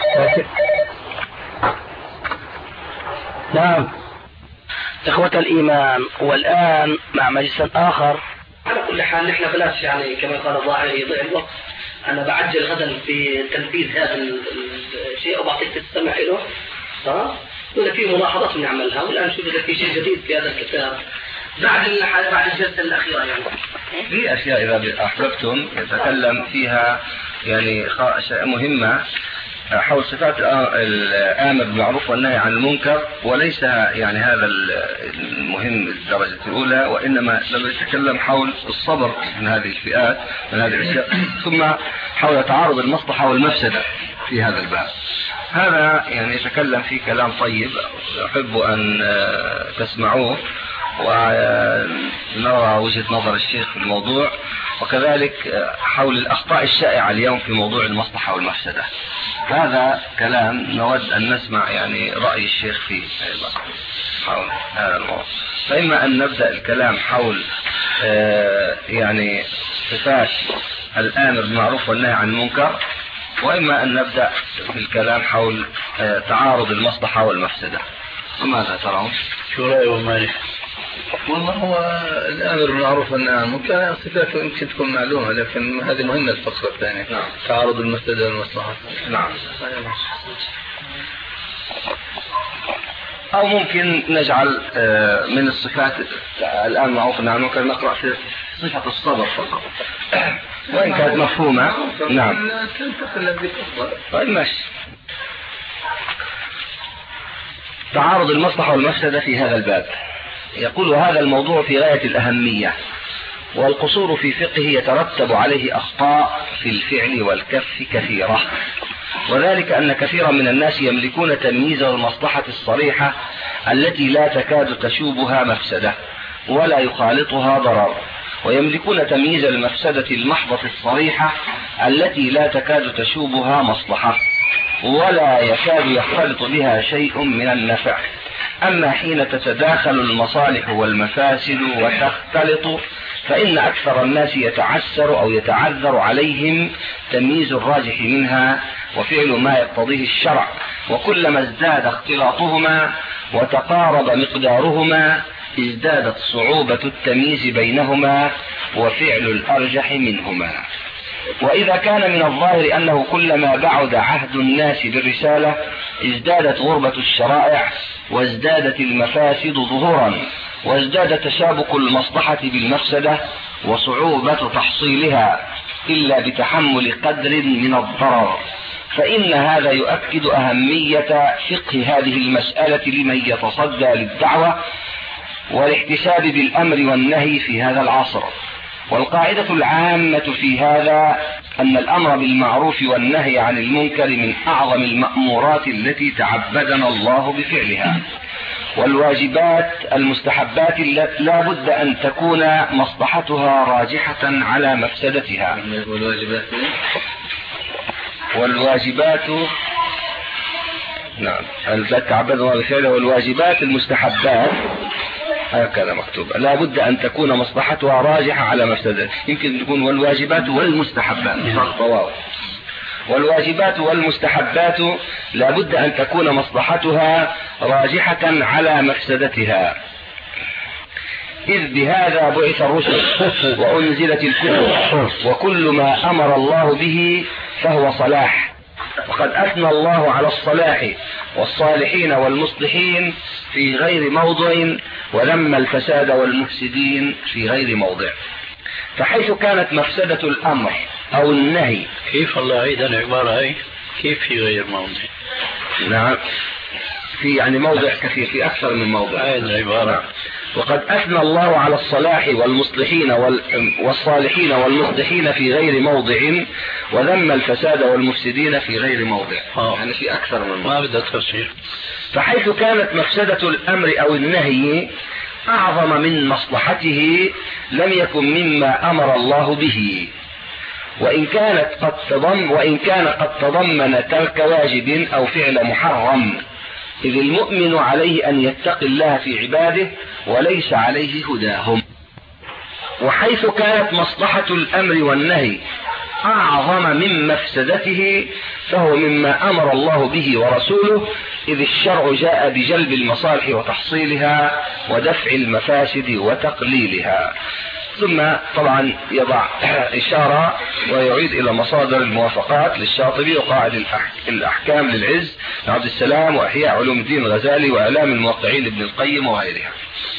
نعم إخوة الإيمان، والآن مع مجلس آخر. على كل حال نحن بلاش يعني كما قال الظاهري يضيع الوقت. أنا بعجل غدا في تنفيذ هذا الشيء وبعطيك تستمع له، صح؟ ولا في ملاحظات بنعملها، والآن شوف إذا في شيء جديد في هذا الكتاب بعد بعد الجلسة الأخيرة. يعني في أشياء إذا أحببتم يتكلم فيها يعني مهمة حول صفات الآمر بالمعروف والنهي عن المنكر، وليس يعني هذا المهم الدرجة الأولى، وإنما لما يتكلم حول الصبر من هذه الفئات من هذه الأشياء، ثم حول تعارض المصلحة والمفسدة في هذا الباب. هذا يعني يتكلم فيه كلام طيب أحب أن تسمعوه ونرى وجهة نظر الشيخ في الموضوع، وكذلك حول الأخطاء الشائعة اليوم في موضوع المصلحة والمفسدة. هذا كلام نود أن نسمع يعني رأي الشيخ فيه أيضا حول هذا الموضوع. فإما أن نبدأ الكلام حول يعني صفات الآمر بالمعروف والنهي عن المنكر، وإما أن نبدأ في الكلام حول تعارض المصلحة والمفسدة. وماذا ترون؟ شو رأيه مالك؟ والله هو الأمر بالمعروف والنهي عن المنكر صفاته يمكن تكون معلومة، لكن هذه مهمة الفقرة الثانية. نعم. تعارض المفسدة والمصلحة. نعم. أو ممكن نجعل من الصفات الآن معروف والنهي عن المنكر نقرأ في صفة الصبر فقط وإن كانت مفهومة. نعم. طيب ماشي. تعارض المصلحة والمفسدة في هذا الباب. يقول هذا الموضوع في غاية الأهمية، والقصور في فقهه يترتب عليه أخطاء في الفعل والكف كثيرة، وذلك أن كثيرا من الناس يملكون تمييز المصلحة الصريحة التي لا تكاد تشوبها مفسدة ولا يخالطها ضرر، ويملكون تمييز المفسدة المحضة الصريحة التي لا تكاد تشوبها مصلحة ولا يكاد يختلط بها شيء من النفع. أما حين تتداخل المصالح والمفاسد وتختلط فإن أكثر الناس يتعسر أو يتعذر عليهم تمييز الراجح منها وفعل ما يقتضيه الشرع، وكلما ازداد اختلاطهما وتقارب مقدارهما ازدادت صعوبة التمييز بينهما وفعل الأرجح منهما. وإذا كان من الظاهر أنه كلما بعد عهد الناس بالرسالة ازدادت غربة الشرائع وازدادت المفاسد ظهورا وازداد تشابك المصلحة بالمفسدة وصعوبة تحصيلها إلا بتحمل قدر من الضرر، فإن هذا يؤكد أهمية فقه هذه المسألة لمن يتصدى للدعوة والاحتساب بالأمر والنهي في هذا العصر. والقاعدة العامة في هذا أن الأمر بالمعروف والنهي عن المنكر من أعظم المأمورات التي تعبدنا الله بفعلها، والواجبات المستحبات لا بد أن تكون مصلحتها راجحة على مفسدتها. والواجبات نعم التي تعبدنا الله بفعلها والواجبات المستحبات هكذا مكتوب لا بد أن تكون مصلحتها راجحة على مفسدتها. يمكن تكون والواجبات والمستحبات والواجبات والمستحبات لا بد أن تكون مصلحتها راجحة على مفسدتها، إذ بهذا بعث الرسل وأنزلت الكتب، وكل ما أمر الله به فهو صلاح. وقد أثنى الله على الصلاح والصالحين والمصلحين في غير موضع وذم الفساد والمفسدين في غير موضع. فحيث كانت مفسدة الأمر أو النهي كيف الله عيد العبارة هي كيف في غير موضع؟ نعم في يعني موضع كثير في أكثر من موضع عيد العبارة. نعم. وقد أثنى الله على الصلاح والمصلحين والصالحين والمصلحين في غير موضع وذم الفساد والمفسدين في غير موضع آه. يعني في أكثر من موضع. ما بدأ تفسير. فحيث كانت مفسدة الأمر أو النهي أعظم من مصلحته لم يكن مما أمر الله به، وإن كانت قد تضم وإن كان قد تضمن ترك واجب أو فعل محرم، إذ المؤمن عليه أن يتقي الله في عباده وليس عليه هداهم. وحيث كانت مصلحة الأمر والنهي أعظم من مفسدته فهو مما أمر الله به ورسوله، إذ الشرع جاء بجلب المصالح وتحصيلها ودفع المفاسد وتقليلها. ثم طبعا يضع إشارة ويعيد إلى مصادر الموافقات للشاطبي وقاعد الأحكام للعز عبد السلام وإحياء علوم الدين الغزالي وإعلام الموقعين لابن القيم وغيرها.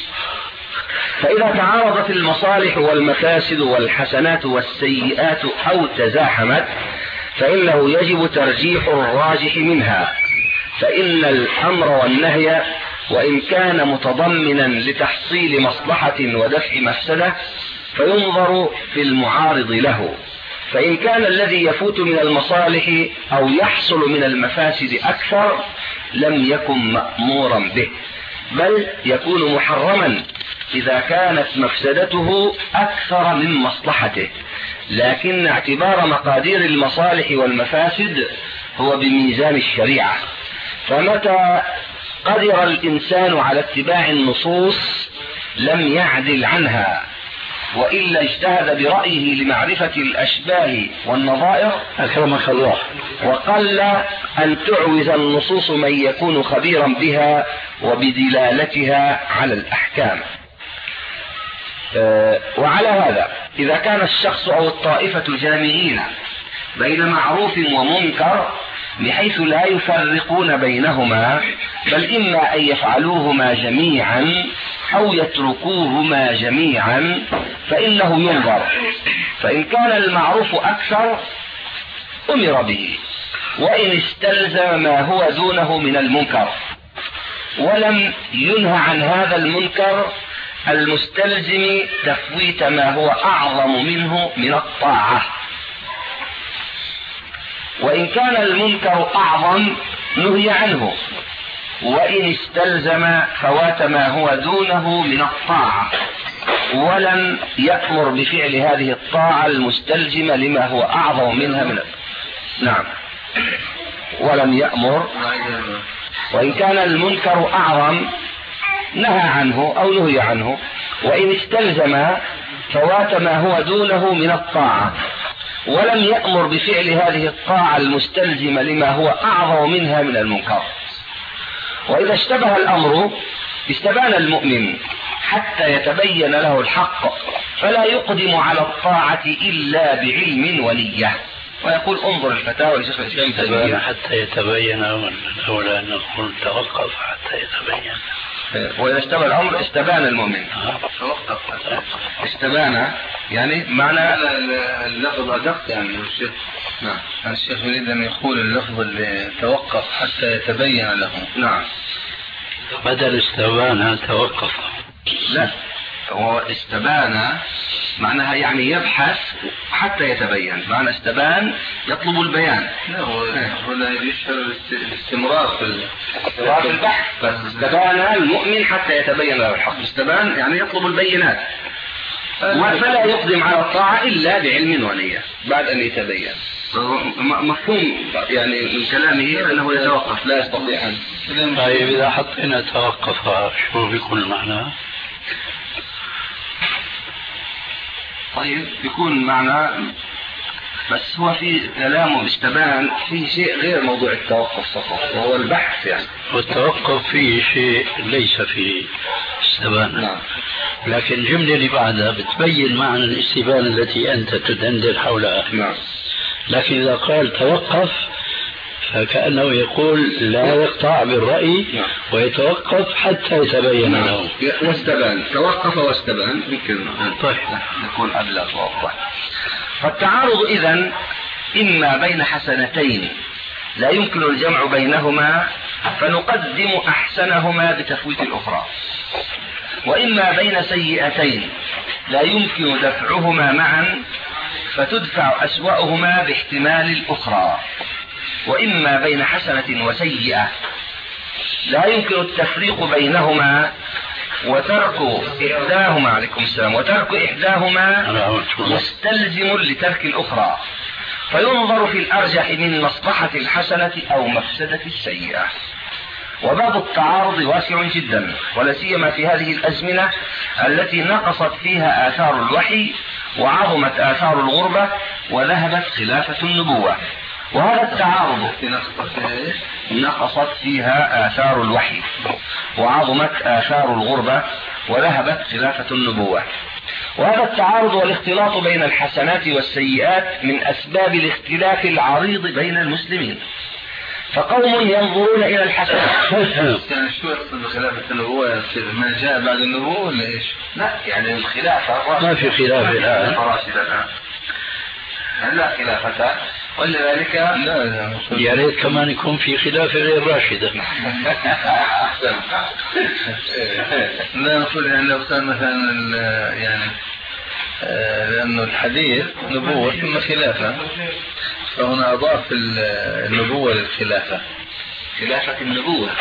فإذا تعارضت المصالح والمفاسد والحسنات والسيئات أو تزاحمت فإنه يجب ترجيح الراجح منها، فإن الأمر والنهي وإن كان متضمنا لتحصيل مصلحة ودفع مفسدة فينظر في المعارض له، فإن كان الذي يفوت من المصالح أو يحصل من المفاسد أكثر لم يكن مأمورا به، بل يكون محرما إذا كانت مفسدته أكثر من مصلحته، لكن اعتبار مقادير المصالح والمفاسد هو بميزان الشريعة. فمتى قدر الإنسان على اتباع النصوص لم يعدل عنها، وإلا اجتهد برأيه لمعرفة الأشباه والنظائر أكرمك الله، وقل أن تعوز النصوص من يكون خبيرا بها وبدلالتها على الأحكام. أه وعلى هذا إذا كان الشخص أو الطائفة جامعين بين معروف ومنكر بحيث لا يفرقون بينهما، بل إما أن يفعلوهما جميعا أو يتركوهما جميعا، فإنه ينظر، فإن كان المعروف أكثر أمر به، وإن استلزم ما هو دونه من المنكر ولم ينهى عن هذا المنكر المستلزم تفويت ما هو أعظم منه من الطاعة. وإن كان المنكر أعظم نهي عنه، وإن استلزم فوات ما هو دونه من الطاعة ولم يأمر بفعل هذه الطاعة المستلزمة لما هو أعظم منها من نعم ولم يأمر. وإن كان المنكر أعظم نهى عنه أو نهي عنه، وإن استلزم فوات ما هو دونه من الطاعة ولم يأمر بفعل هذه الطاعة المستلزمة لما هو أعظم منها من المنكر. وإذا اشتبه الأمر استبان المؤمن حتى يتبين له الحق فلا يقدم على الطاعة إلا بعلم ونية. ويقول انظر الفتاوى لشيخ الإسلام تيمية حتى يتبين أولا أن نقول توقف حتى يتبين. وإذا اشتبه الأمر استبان المؤمن استبان يعني معنى اللفظ أدق يعني الشيخ. نعم الشيخ يريد أن يقول اللفظ اللي توقف حتى يتبين له. نعم بدل استبان توقف. لا هو استبان معناها يعني يبحث حتى يتبين. معنى استبان يطلب البيان. لا هنا يشعر الاستمرار في الاستمرار في البحث. بس استبان المؤمن حتى يتبين له الحق. استبان يعني يطلب البينات فلا يقدم على الطاعة إلا بعلم ونية بعد أن يتبين. مفهوم يعني من كلامه أنه يتوقف لا يستطيع أن. طيب إذا حطينا توقف شو بيكون المعنى؟ طيب يكون معنى بس هو في كلامه استبان في شيء غير موضوع التوقف فقط وهو البحث يعني. والتوقف فيه شيء ليس فيه استبان. نعم. لكن الجملة اللي بعدها بتبين معنى الاستبان التي أنت تدندن حولها. نعم. لكن إذا قال توقف فكأنه يقول لا يقطع بالرأي. نعم. ويتوقف حتى يتبين نعم. له. واستبان توقف واستبان يمكن طيب يكون أبلغ وأوضح. فالتعارض إذن إما بين حسنتين لا يمكن الجمع بينهما فنقدم أحسنهما بتفويت الأخرى، وإما بين سيئتين لا يمكن دفعهما معا فتدفع أسوأهما باحتمال الأخرى، وإما بين حسنة وسيئة لا يمكن التفريق بينهما وترك إحداهما عليكم السلام وترك إحداهما مستلزم لترك الأخرى، فينظر في الأرجح من مصلحة الحسنة أو مفسدة السيئة. وباب التعارض واسع جدا ولا سيما في هذه الأزمنة التي نقصت فيها آثار الوحي وعظمت آثار الغربة وذهبت خلافة النبوة. وهذا التعارض نقصت فيها آثار الوحي وعظمت آثار الغربة وذهبت خلافة النبوة. وهذا التعارض والاختلاط بين الحسنات والسيئات من أسباب الاختلاف العريض بين المسلمين. فقوم ينظرون إلى الحسنات. يعني شو يقصد بخلافة النبوة؟ ما جاء بعد النبوة ولا إيش؟ لا يعني الخلافة ما في خلاف الآن. لا خلافة ولذلك لا يا ريت كمان يكون في خلاف غير راشدة. لا نقول يعني لو كان مثلا يعني لأنه الحديث نبوة ثم خلافة فهنا أضاف النبوة للخلافة. خلافة النبوة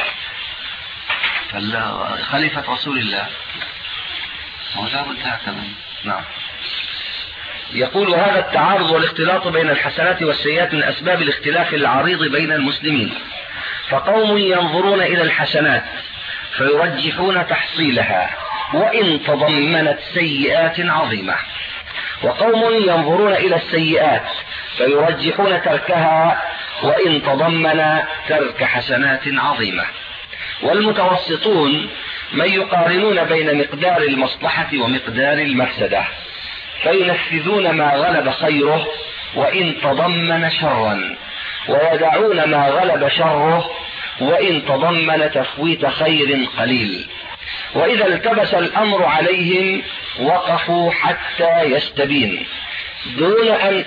خليفة رسول الله ولا بد كمان. نعم. يقول وهذا التعارض والاختلاط بين الحسنات والسيئات من أسباب الاختلاف العريض بين المسلمين. فقوم ينظرون إلى الحسنات فيرجحون تحصيلها وإن تضمنت سيئات عظيمة، وقوم ينظرون إلى السيئات فيرجحون تركها وإن تضمن ترك حسنات عظيمة. والمتوسطون من يقارنون بين مقدار المصلحة ومقدار المفسدة فينفذون ما غلب خيره وإن تضمن شرا ويدعون ما غلب شره وإن تضمن تفويت خير قليل. وإذا التبس الأمر عليهم وقفوا حتى يستبين دون أن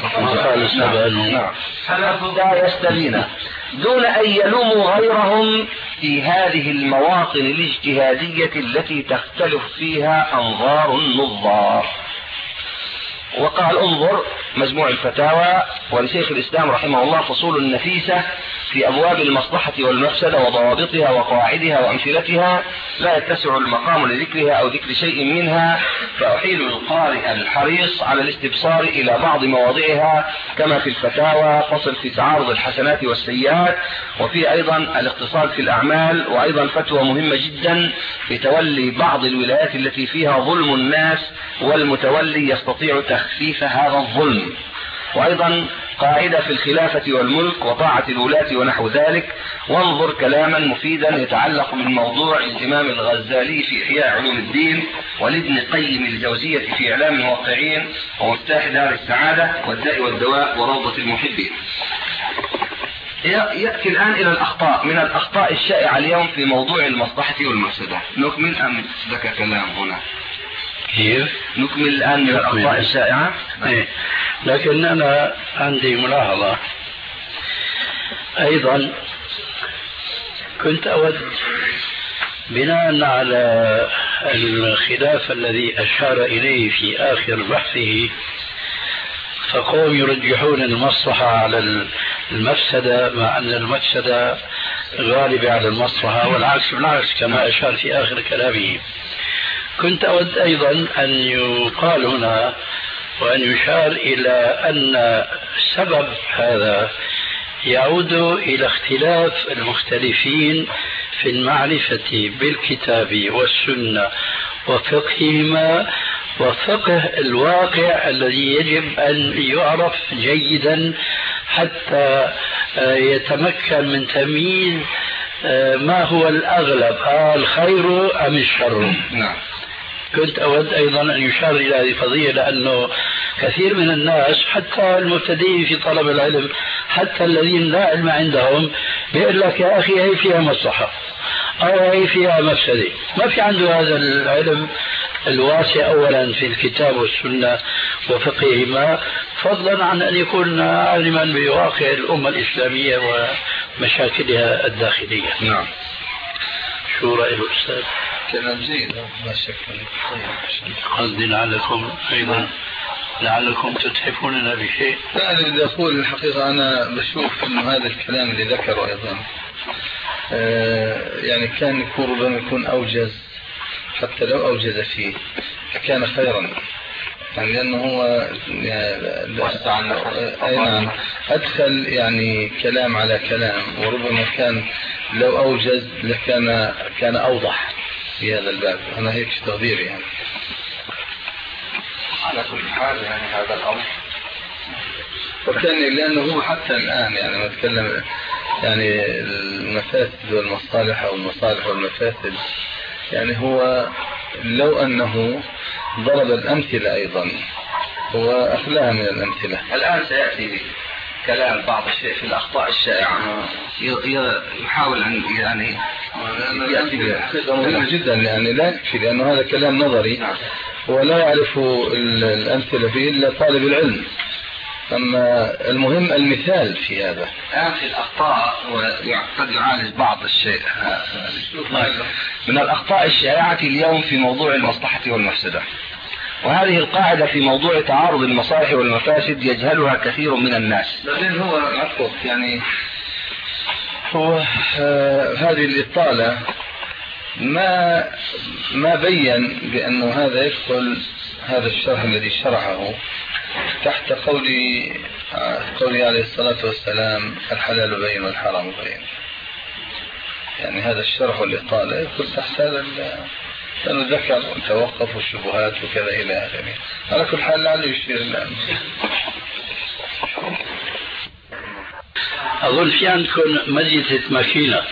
حتى يستبين دون أن يلوموا غيرهم في هذه المواطن الاجتهادية التي تختلف فيها أنظار النظار. وقال انظر مجموع الفتاوى ولشيخ الإسلام رحمه الله فصول نفيسة في أبواب المصلحة والمفسدة وضوابطها وقواعدها وأمثلتها لا يتسع المقام لذكرها أو ذكر شيء منها، فأحيل القارئ الحريص على الاستبصار إلى بعض مواضعها كما في الفتاوى فصل في تعارض الحسنات والسيئات، وفي أيضا الاقتصاد في الأعمال، وأيضا فتوى مهمة جدا في تولي بعض الولايات التي فيها ظلم الناس والمتولي يستطيع تخفيف هذا الظلم. وأيضا قاعدة في الخلافة والملك وطاعة الولاة ونحو ذلك. وانظر كلاما مفيدا يتعلق بالموضوع الإمام الغزالي في إحياء علوم الدين، ولابن قيم الجوزية في إعلام الموقعين، ومفتاح دار السعادة، والداء والدواء، وروضة المحبين. يأتي الآن إلى الأخطاء. من الأخطاء الشائعة اليوم في موضوع المصلحة والمفسدة. نكمل أم لك كلام هنا؟ كيف؟ نكمل الآن من الأخطاء الشائعة. إيه. لكن أنا عندي ملاحظة أيضا، كنت أود بناء على الخلاف الذي أشار إليه في آخر بحثه، فقوم يرجحون المصلحة على المفسدة مع أن المفسدة غالبة على المصلحة، والعكس بالعكس كما أشار في آخر كلامه. كنت أود أيضا أن يقال هنا وأن يشار إلى أن سبب هذا يعود إلى اختلاف المختلفين في المعرفة بالكتاب والسنة وفقههما، وفقه الواقع الذي يجب أن يعرف جيدا حتى يتمكن من تمييز ما هو الأغلب، الخير أم الشر. نعم. كنت أود أيضا أن يشار إلى هذه القضية، لأنه كثير من الناس حتى المبتدئين في طلب العلم، حتى الذين لا علم عندهم، بيقول لك يا أخي هي فيها مصلحة أو هي فيها مفسدة، ما في عنده هذا العلم الواسع أولا في الكتاب والسنة وفقههما، فضلا عن أن يكون عالما بواقع الأمة الإسلامية ومشاكلها الداخلية. نعم. شو رأي الأستاذ؟ كلام جيد لا شك. قصدي لعلكم أيضا لعلكم تتحفوننا بشيء. لا، أنا بدي أقول الحقيقة أنا بشوف إنه هذا الكلام اللي ذكره أيضا آه يعني كان يكون ربما يكون أوجز، حتى لو أوجز فيه كان خيرا، يعني لأنه هو يعني أدخل يعني كلام على كلام، وربما كان لو أوجز لكان كان أوضح في هذا الباب. أنا هيك تقديري يعني. على كل حال يعني هذا الأمر وكان لأنه هو حتى الآن يعني نتكلم يعني المفاسد والمصالح أو المصالح والمفاسد، يعني هو لو أنه ضرب الأمثلة أيضا هو أخلاها من الأمثلة. الآن سيأتي كلام بعض الشيء في الأخطاء الشائعة، يحاول أن يعني يأتي بها. مهم جدا يعني لا يكفي، لأنه هذا كلام نظري ولا يعرف الأمثلة فيه إلا طالب العلم. أما المهم المثال في هذا. الآن في الأخطاء وقد يعالج بعض الشيء من الأخطاء الشائعة اليوم في موضوع المصلحة والمفسدة. وهذه القاعدة في موضوع تعارض المصالح والمفاسد يجهلها كثير من الناس. لكن هو عفوا يعني هو آه هذه الإطالة ما ما بين بأنه هذا يدخل هذا الشرح الذي شرحه تحت قولي قولي عليه الصلاة والسلام الحلال بين والحرام بين. يعني هذا الشرح والإطالة يدخل تحت هذا، لأنه ذكر توقف والشبهات وكذا إلى آخره. على كل حال لعله يشير الآن. أظن في عندكم مزية ماكينة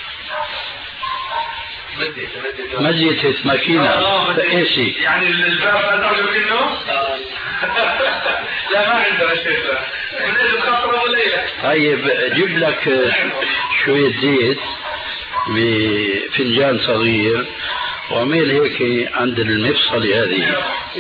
مزية ماكينة فإيشي يعني الباب أدعو منه لا ما عندنا شيء ولازم خطرة وليلة. طيب جيب لك شوية زيت بفنجان صغير وعمل هيك عند المفصل هذه.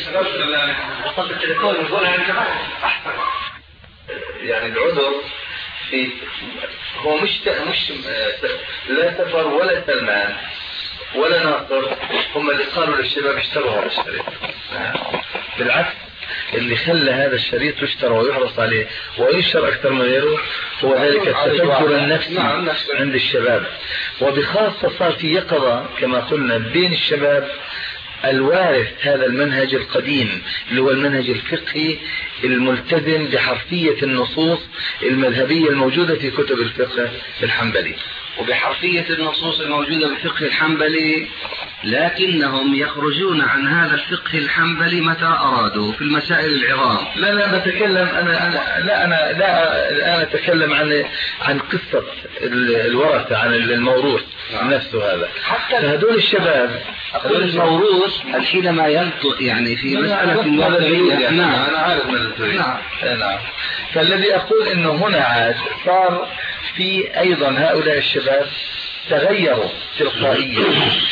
يعني العذر في هو مش مش لا سفر ولا سلمان ولا ناصر هم اللي قالوا للشباب اشتروا هذا الشريط. بالعكس اللي خلى هذا الشريط يشترى ويحرص عليه ويشترى أكثر من غيره هو ذلك التفكر النفسي عند الشباب، وبخاصة صار في يقظة كما قلنا بين الشباب الوارث هذا المنهج القديم اللي هو المنهج الفقهي الملتزم بحرفية النصوص المذهبية الموجودة في كتب الفقه الحنبلي. وبحرفية النصوص الموجودة بالفقه الحنبلي لكنهم يخرجون عن هذا الفقه الحنبلي متى أرادوا في المسائل العظام. لا لا بتكلم أنا, أنا لا أنا لا الآن أتكلم عن عن قصة الورثة، عن الموروث نفسه هذا. حتى هذول الشباب أقول الموروث حينما ينطق يعني في مسألة واقعية. نعم أنا عارف من التريد. نعم نعم. فالذي أقول إنه هنا عاد صار في أيضا هؤلاء الشباب تغيروا تلقائيا،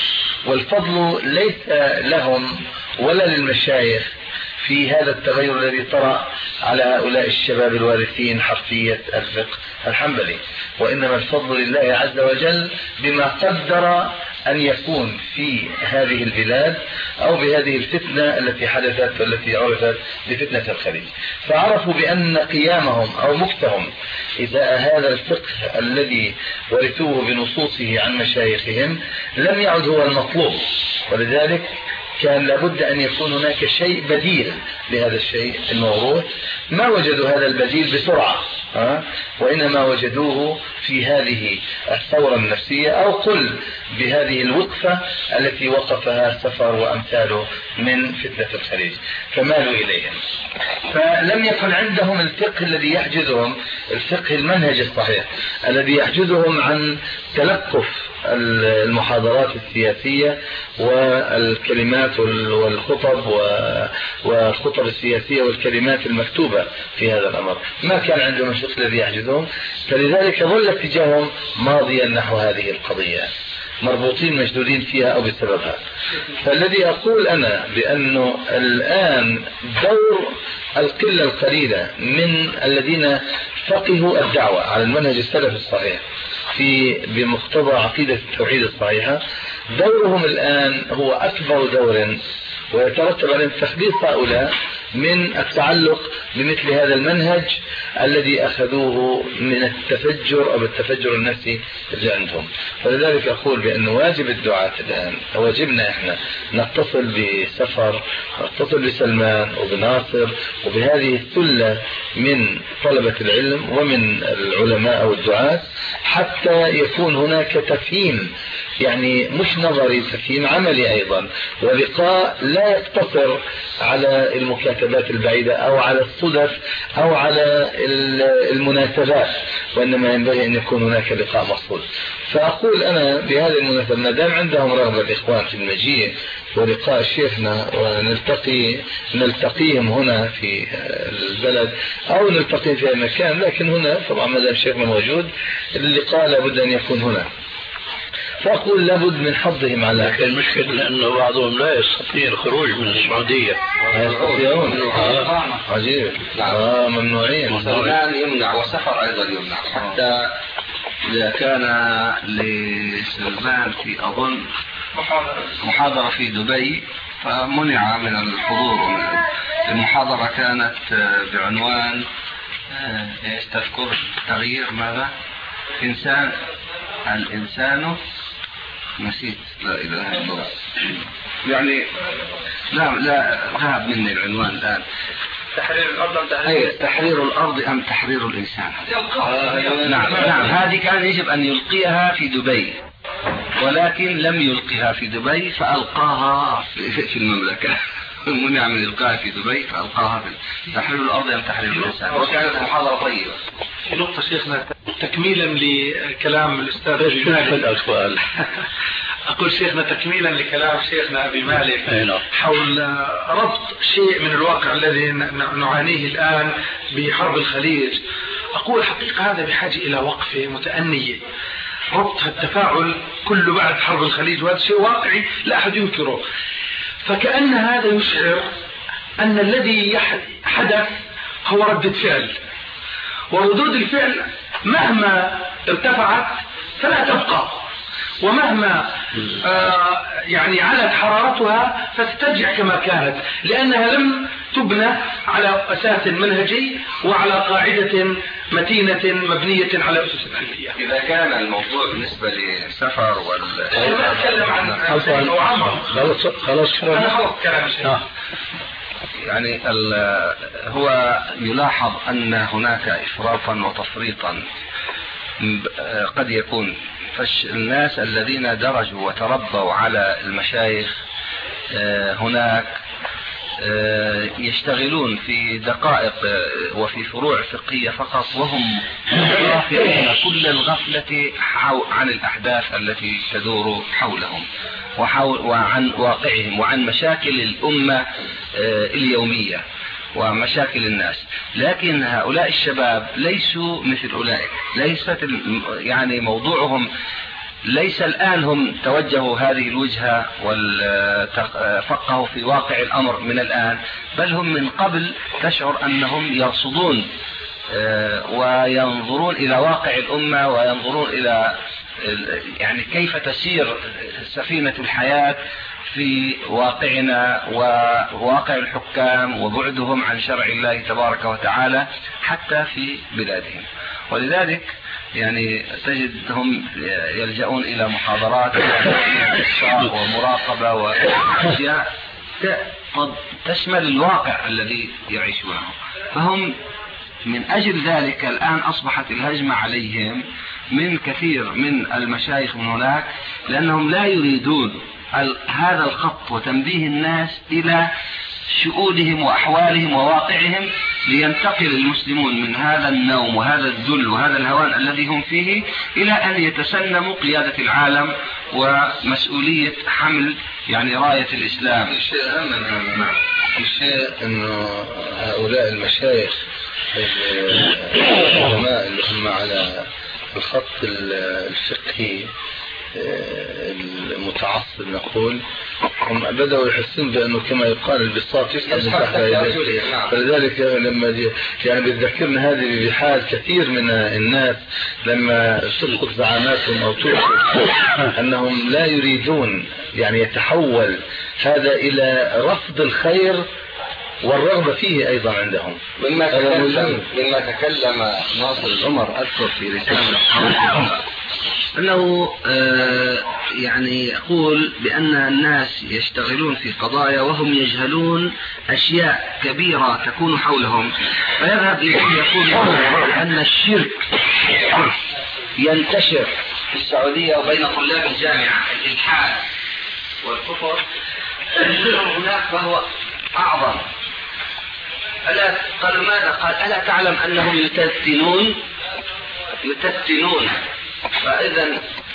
والفضل ليس لهم ولا للمشايخ في هذا التغير الذي طرأ على هؤلاء الشباب الوارثين حرفية الفقه الحنبلي، وإنما الفضل لله عز وجل بما قدر أن يكون في هذه البلاد أو بهذه الفتنة التي حدثت والتي عرفت بفتنة الخليج، فعرفوا بأن قيامهم أو مكتهم إذا هذا الفقه الذي ورثوه بنصوصه عن مشايخهم لم يعد هو المطلوب، ولذلك كان لابد أن يكون هناك شيء بديل لهذا الشيء الموروث. ما وجدوا هذا البديل بسرعة، ها؟ وإنما وجدوه في هذه الثورة النفسية، أو قل بهذه الوقفة التي وقفها سفر وأمثاله من فتنة الخليج، فمالوا إليهم. فلم يكن عندهم الفقه الذي يحجزهم، الفقه المنهج الصحيح الذي يحجزهم عن تلقف المحاضرات السياسية والكلمات والخطب والخطب السياسية والكلمات المكتوبة في هذا الأمر. ما كان عندهم الفقه الذي يحجزهم، فلذلك ظل اتجاههم ماضيا نحو هذه القضية، مربوطين مشدودين فيها أو بسببها. فالذي أقول أنا بأنه الآن دور القلة القليلة من الذين فقهوا الدعوة على المنهج السلفي الصحيح في بمقتضى عقيدة التوحيد الصحيحة، دورهم الآن هو أكبر دور، ويترتب على تخليص هؤلاء من التعلق بمثل هذا المنهج الذي أخذوه من التفجر أو التفجر النفسي اللي عندهم. فلذلك أقول بأن واجب الدعاة الآن، واجبنا إحنا نتصل بسفر، نتصل بسلمان وبناصر وبهذه الثلة من طلبة العلم ومن العلماء أو الدعاة، حتى يكون هناك تفهيم، يعني مش نظري، تفهيم عملي أيضا، ولقاء لا يقتصر على المكاتبات البعيدة أو على الصدف أو على المناسبات، وإنما ينبغي أن يكون هناك لقاء مقصود. فأقول أنا بهذه المناسبة ما دام عندهم رغبة الإخوان في المجيء ولقاء شيخنا ونلتقي نلتقيهم هنا في البلد أو نلتقي في مكان، لكن هنا طبعا ما دام شيخنا موجود اللقاء لابد أن يكون هنا. فأقول لابد من حظهم على، لكن المشكلة لأنه بعضهم لا يستطيع الخروج من السعودية. يستطيعون. عجيب. آه ممنوعين. سلمان يمنع وسفر أيضا يمنع، حتى إذا كان لسلمان في أظن محاضرة في دبي فمنع من الحضور. المحاضرة كانت بعنوان ايش تذكر؟ تغيير ماذا؟ إنسان الإنسان نسيت، لا إله إلا الله، يعني لا لا ذهب مني العنوان الآن. تحرير الأرض أم تحرير أي تحرير الأرض أم تحرير الإنسان؟ نعم نعم، هذه كان يجب أن يلقيها في دبي، ولكن لم يلقيها في دبي فألقاها في المملكة. منع من إلقاها في دبي فألقاها في تحرير الأرض أم تحرير الإنسان، وكانت محاضرة طيبة. في نقطة شيخنا تكميلا لكلام الأستاذ أبي مالك، أقول شيخنا تكميلا لكلام شيخنا أبي مالك حول ربط شيء من الواقع الذي نعانيه الآن بحرب الخليج، أقول حقيقة هذا بحاجة إلى وقفة متأنية، ربط التفاعل كله بعد حرب الخليج، وهذا شيء واقعي لا أحد ينكره. فكأن هذا يشعر أن الذي حدث هو ردة فعل، وردود الفعل مهما ارتفعت فلا تبقى، ومهما آه يعني علت حرارتها فترجع كما كانت، لأنها لم تبنى على أساس منهجي وعلى قاعدة متينة مبنية على أسس علمية. إذا كان الموضوع بالنسبة للسفر وال أنا أتكلم عن حسن وعمر. خلاص خلاص أنا خلص كلام الشيخ. يعني هو يلاحظ أن هناك إفراطا وتفريطا قد يكون فالناس الذين درجوا وتربوا على المشايخ هناك يشتغلون في دقائق وفي فروع فقهية فقط، وهم غافلون كل الغفلة عن الأحداث التي تدور حولهم وعن واقعهم وعن مشاكل الأمة اليومية ومشاكل الناس. لكن هؤلاء الشباب ليسوا مثل أولئك، ليست يعني موضوعهم ليس الآن هم توجهوا هذه الوجهة وفقهوا في واقع الأمر من الآن، بل هم من قبل تشعر أنهم يرصدون وينظرون إلى واقع الأمة وينظرون إلى يعني كيف تسير سفينة الحياة في واقعنا وواقع الحكام وبعدهم عن شرع الله تبارك وتعالى حتى في بلادهم. ولذلك يعني تجدهم يلجؤون إلى محاضرات ومراقبة وأشياء تشمل الواقع الذي يعيشونه. فهم من أجل ذلك الآن أصبحت الهجمة عليهم من كثير من المشايخ من هناك، لأنهم لا يريدون هذا الخط وتنبيه الناس إلى شؤونهم وأحوالهم وواقعهم، لينتقل المسلمون من هذا النوم وهذا الذل وهذا الهوان الذي هم فيه إلى أن يتسنموا قيادة العالم ومسؤولية حمل يعني راية الإسلام. الشيء أهم من الشيء أنه هؤلاء المشايخ العلماء اللي هم على الخط الفقهي المتعصب نقول، هم بدأوا يحسون بأنه كما يقال البساط يسحب من تحت يديه. فلذلك لما يعني بتذكرنا هذه بحال كثير من الناس لما تسقط زعاماتهم أو تسقط أنهم لا يريدون يعني يتحول هذا إلى رفض الخير والرغبة فيه أيضا عندهم. مما تكلم مما تكلم ناصر العمر أذكر في رسالة أنه يعني يقول بأن الناس يشتغلون في قضايا وهم يجهلون أشياء كبيرة تكون حولهم، فيذهب إليه يقول أن الشرك ينتشر في السعودية وبين طلاب الجامعة، الإلحاد والكفر هناك فهو أعظم. ألا قالوا ماذا؟ قال ألا تعلم أنهم يتتنون يتتنون فإذا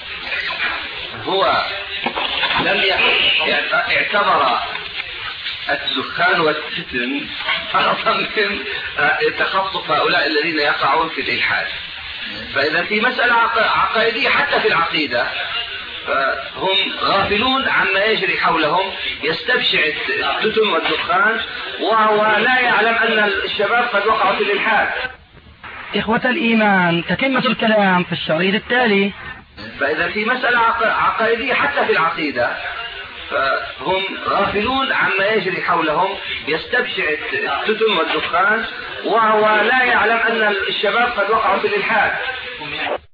هو لم يعتبر الدخان والفتن أعظم من تخصص هؤلاء الذين يقعون في الإلحاد. فإذا في مسألة عقائدية حتى في العقيدة فهم غافلون عما يجري حولهم، يستبشع التتم والدخان وهو لا يعلم أن الشباب قد وقعوا في الإلحاد. إخوة الإيمان، تتمة الكلام في الشريط التالي. فإذا في مسألة عقائدية حتى في العقيدة فهم غافلون عما يجري حولهم، يستبشع التتم والدخان وهو لا يعلم أن الشباب قد وقعوا في الإلحاد.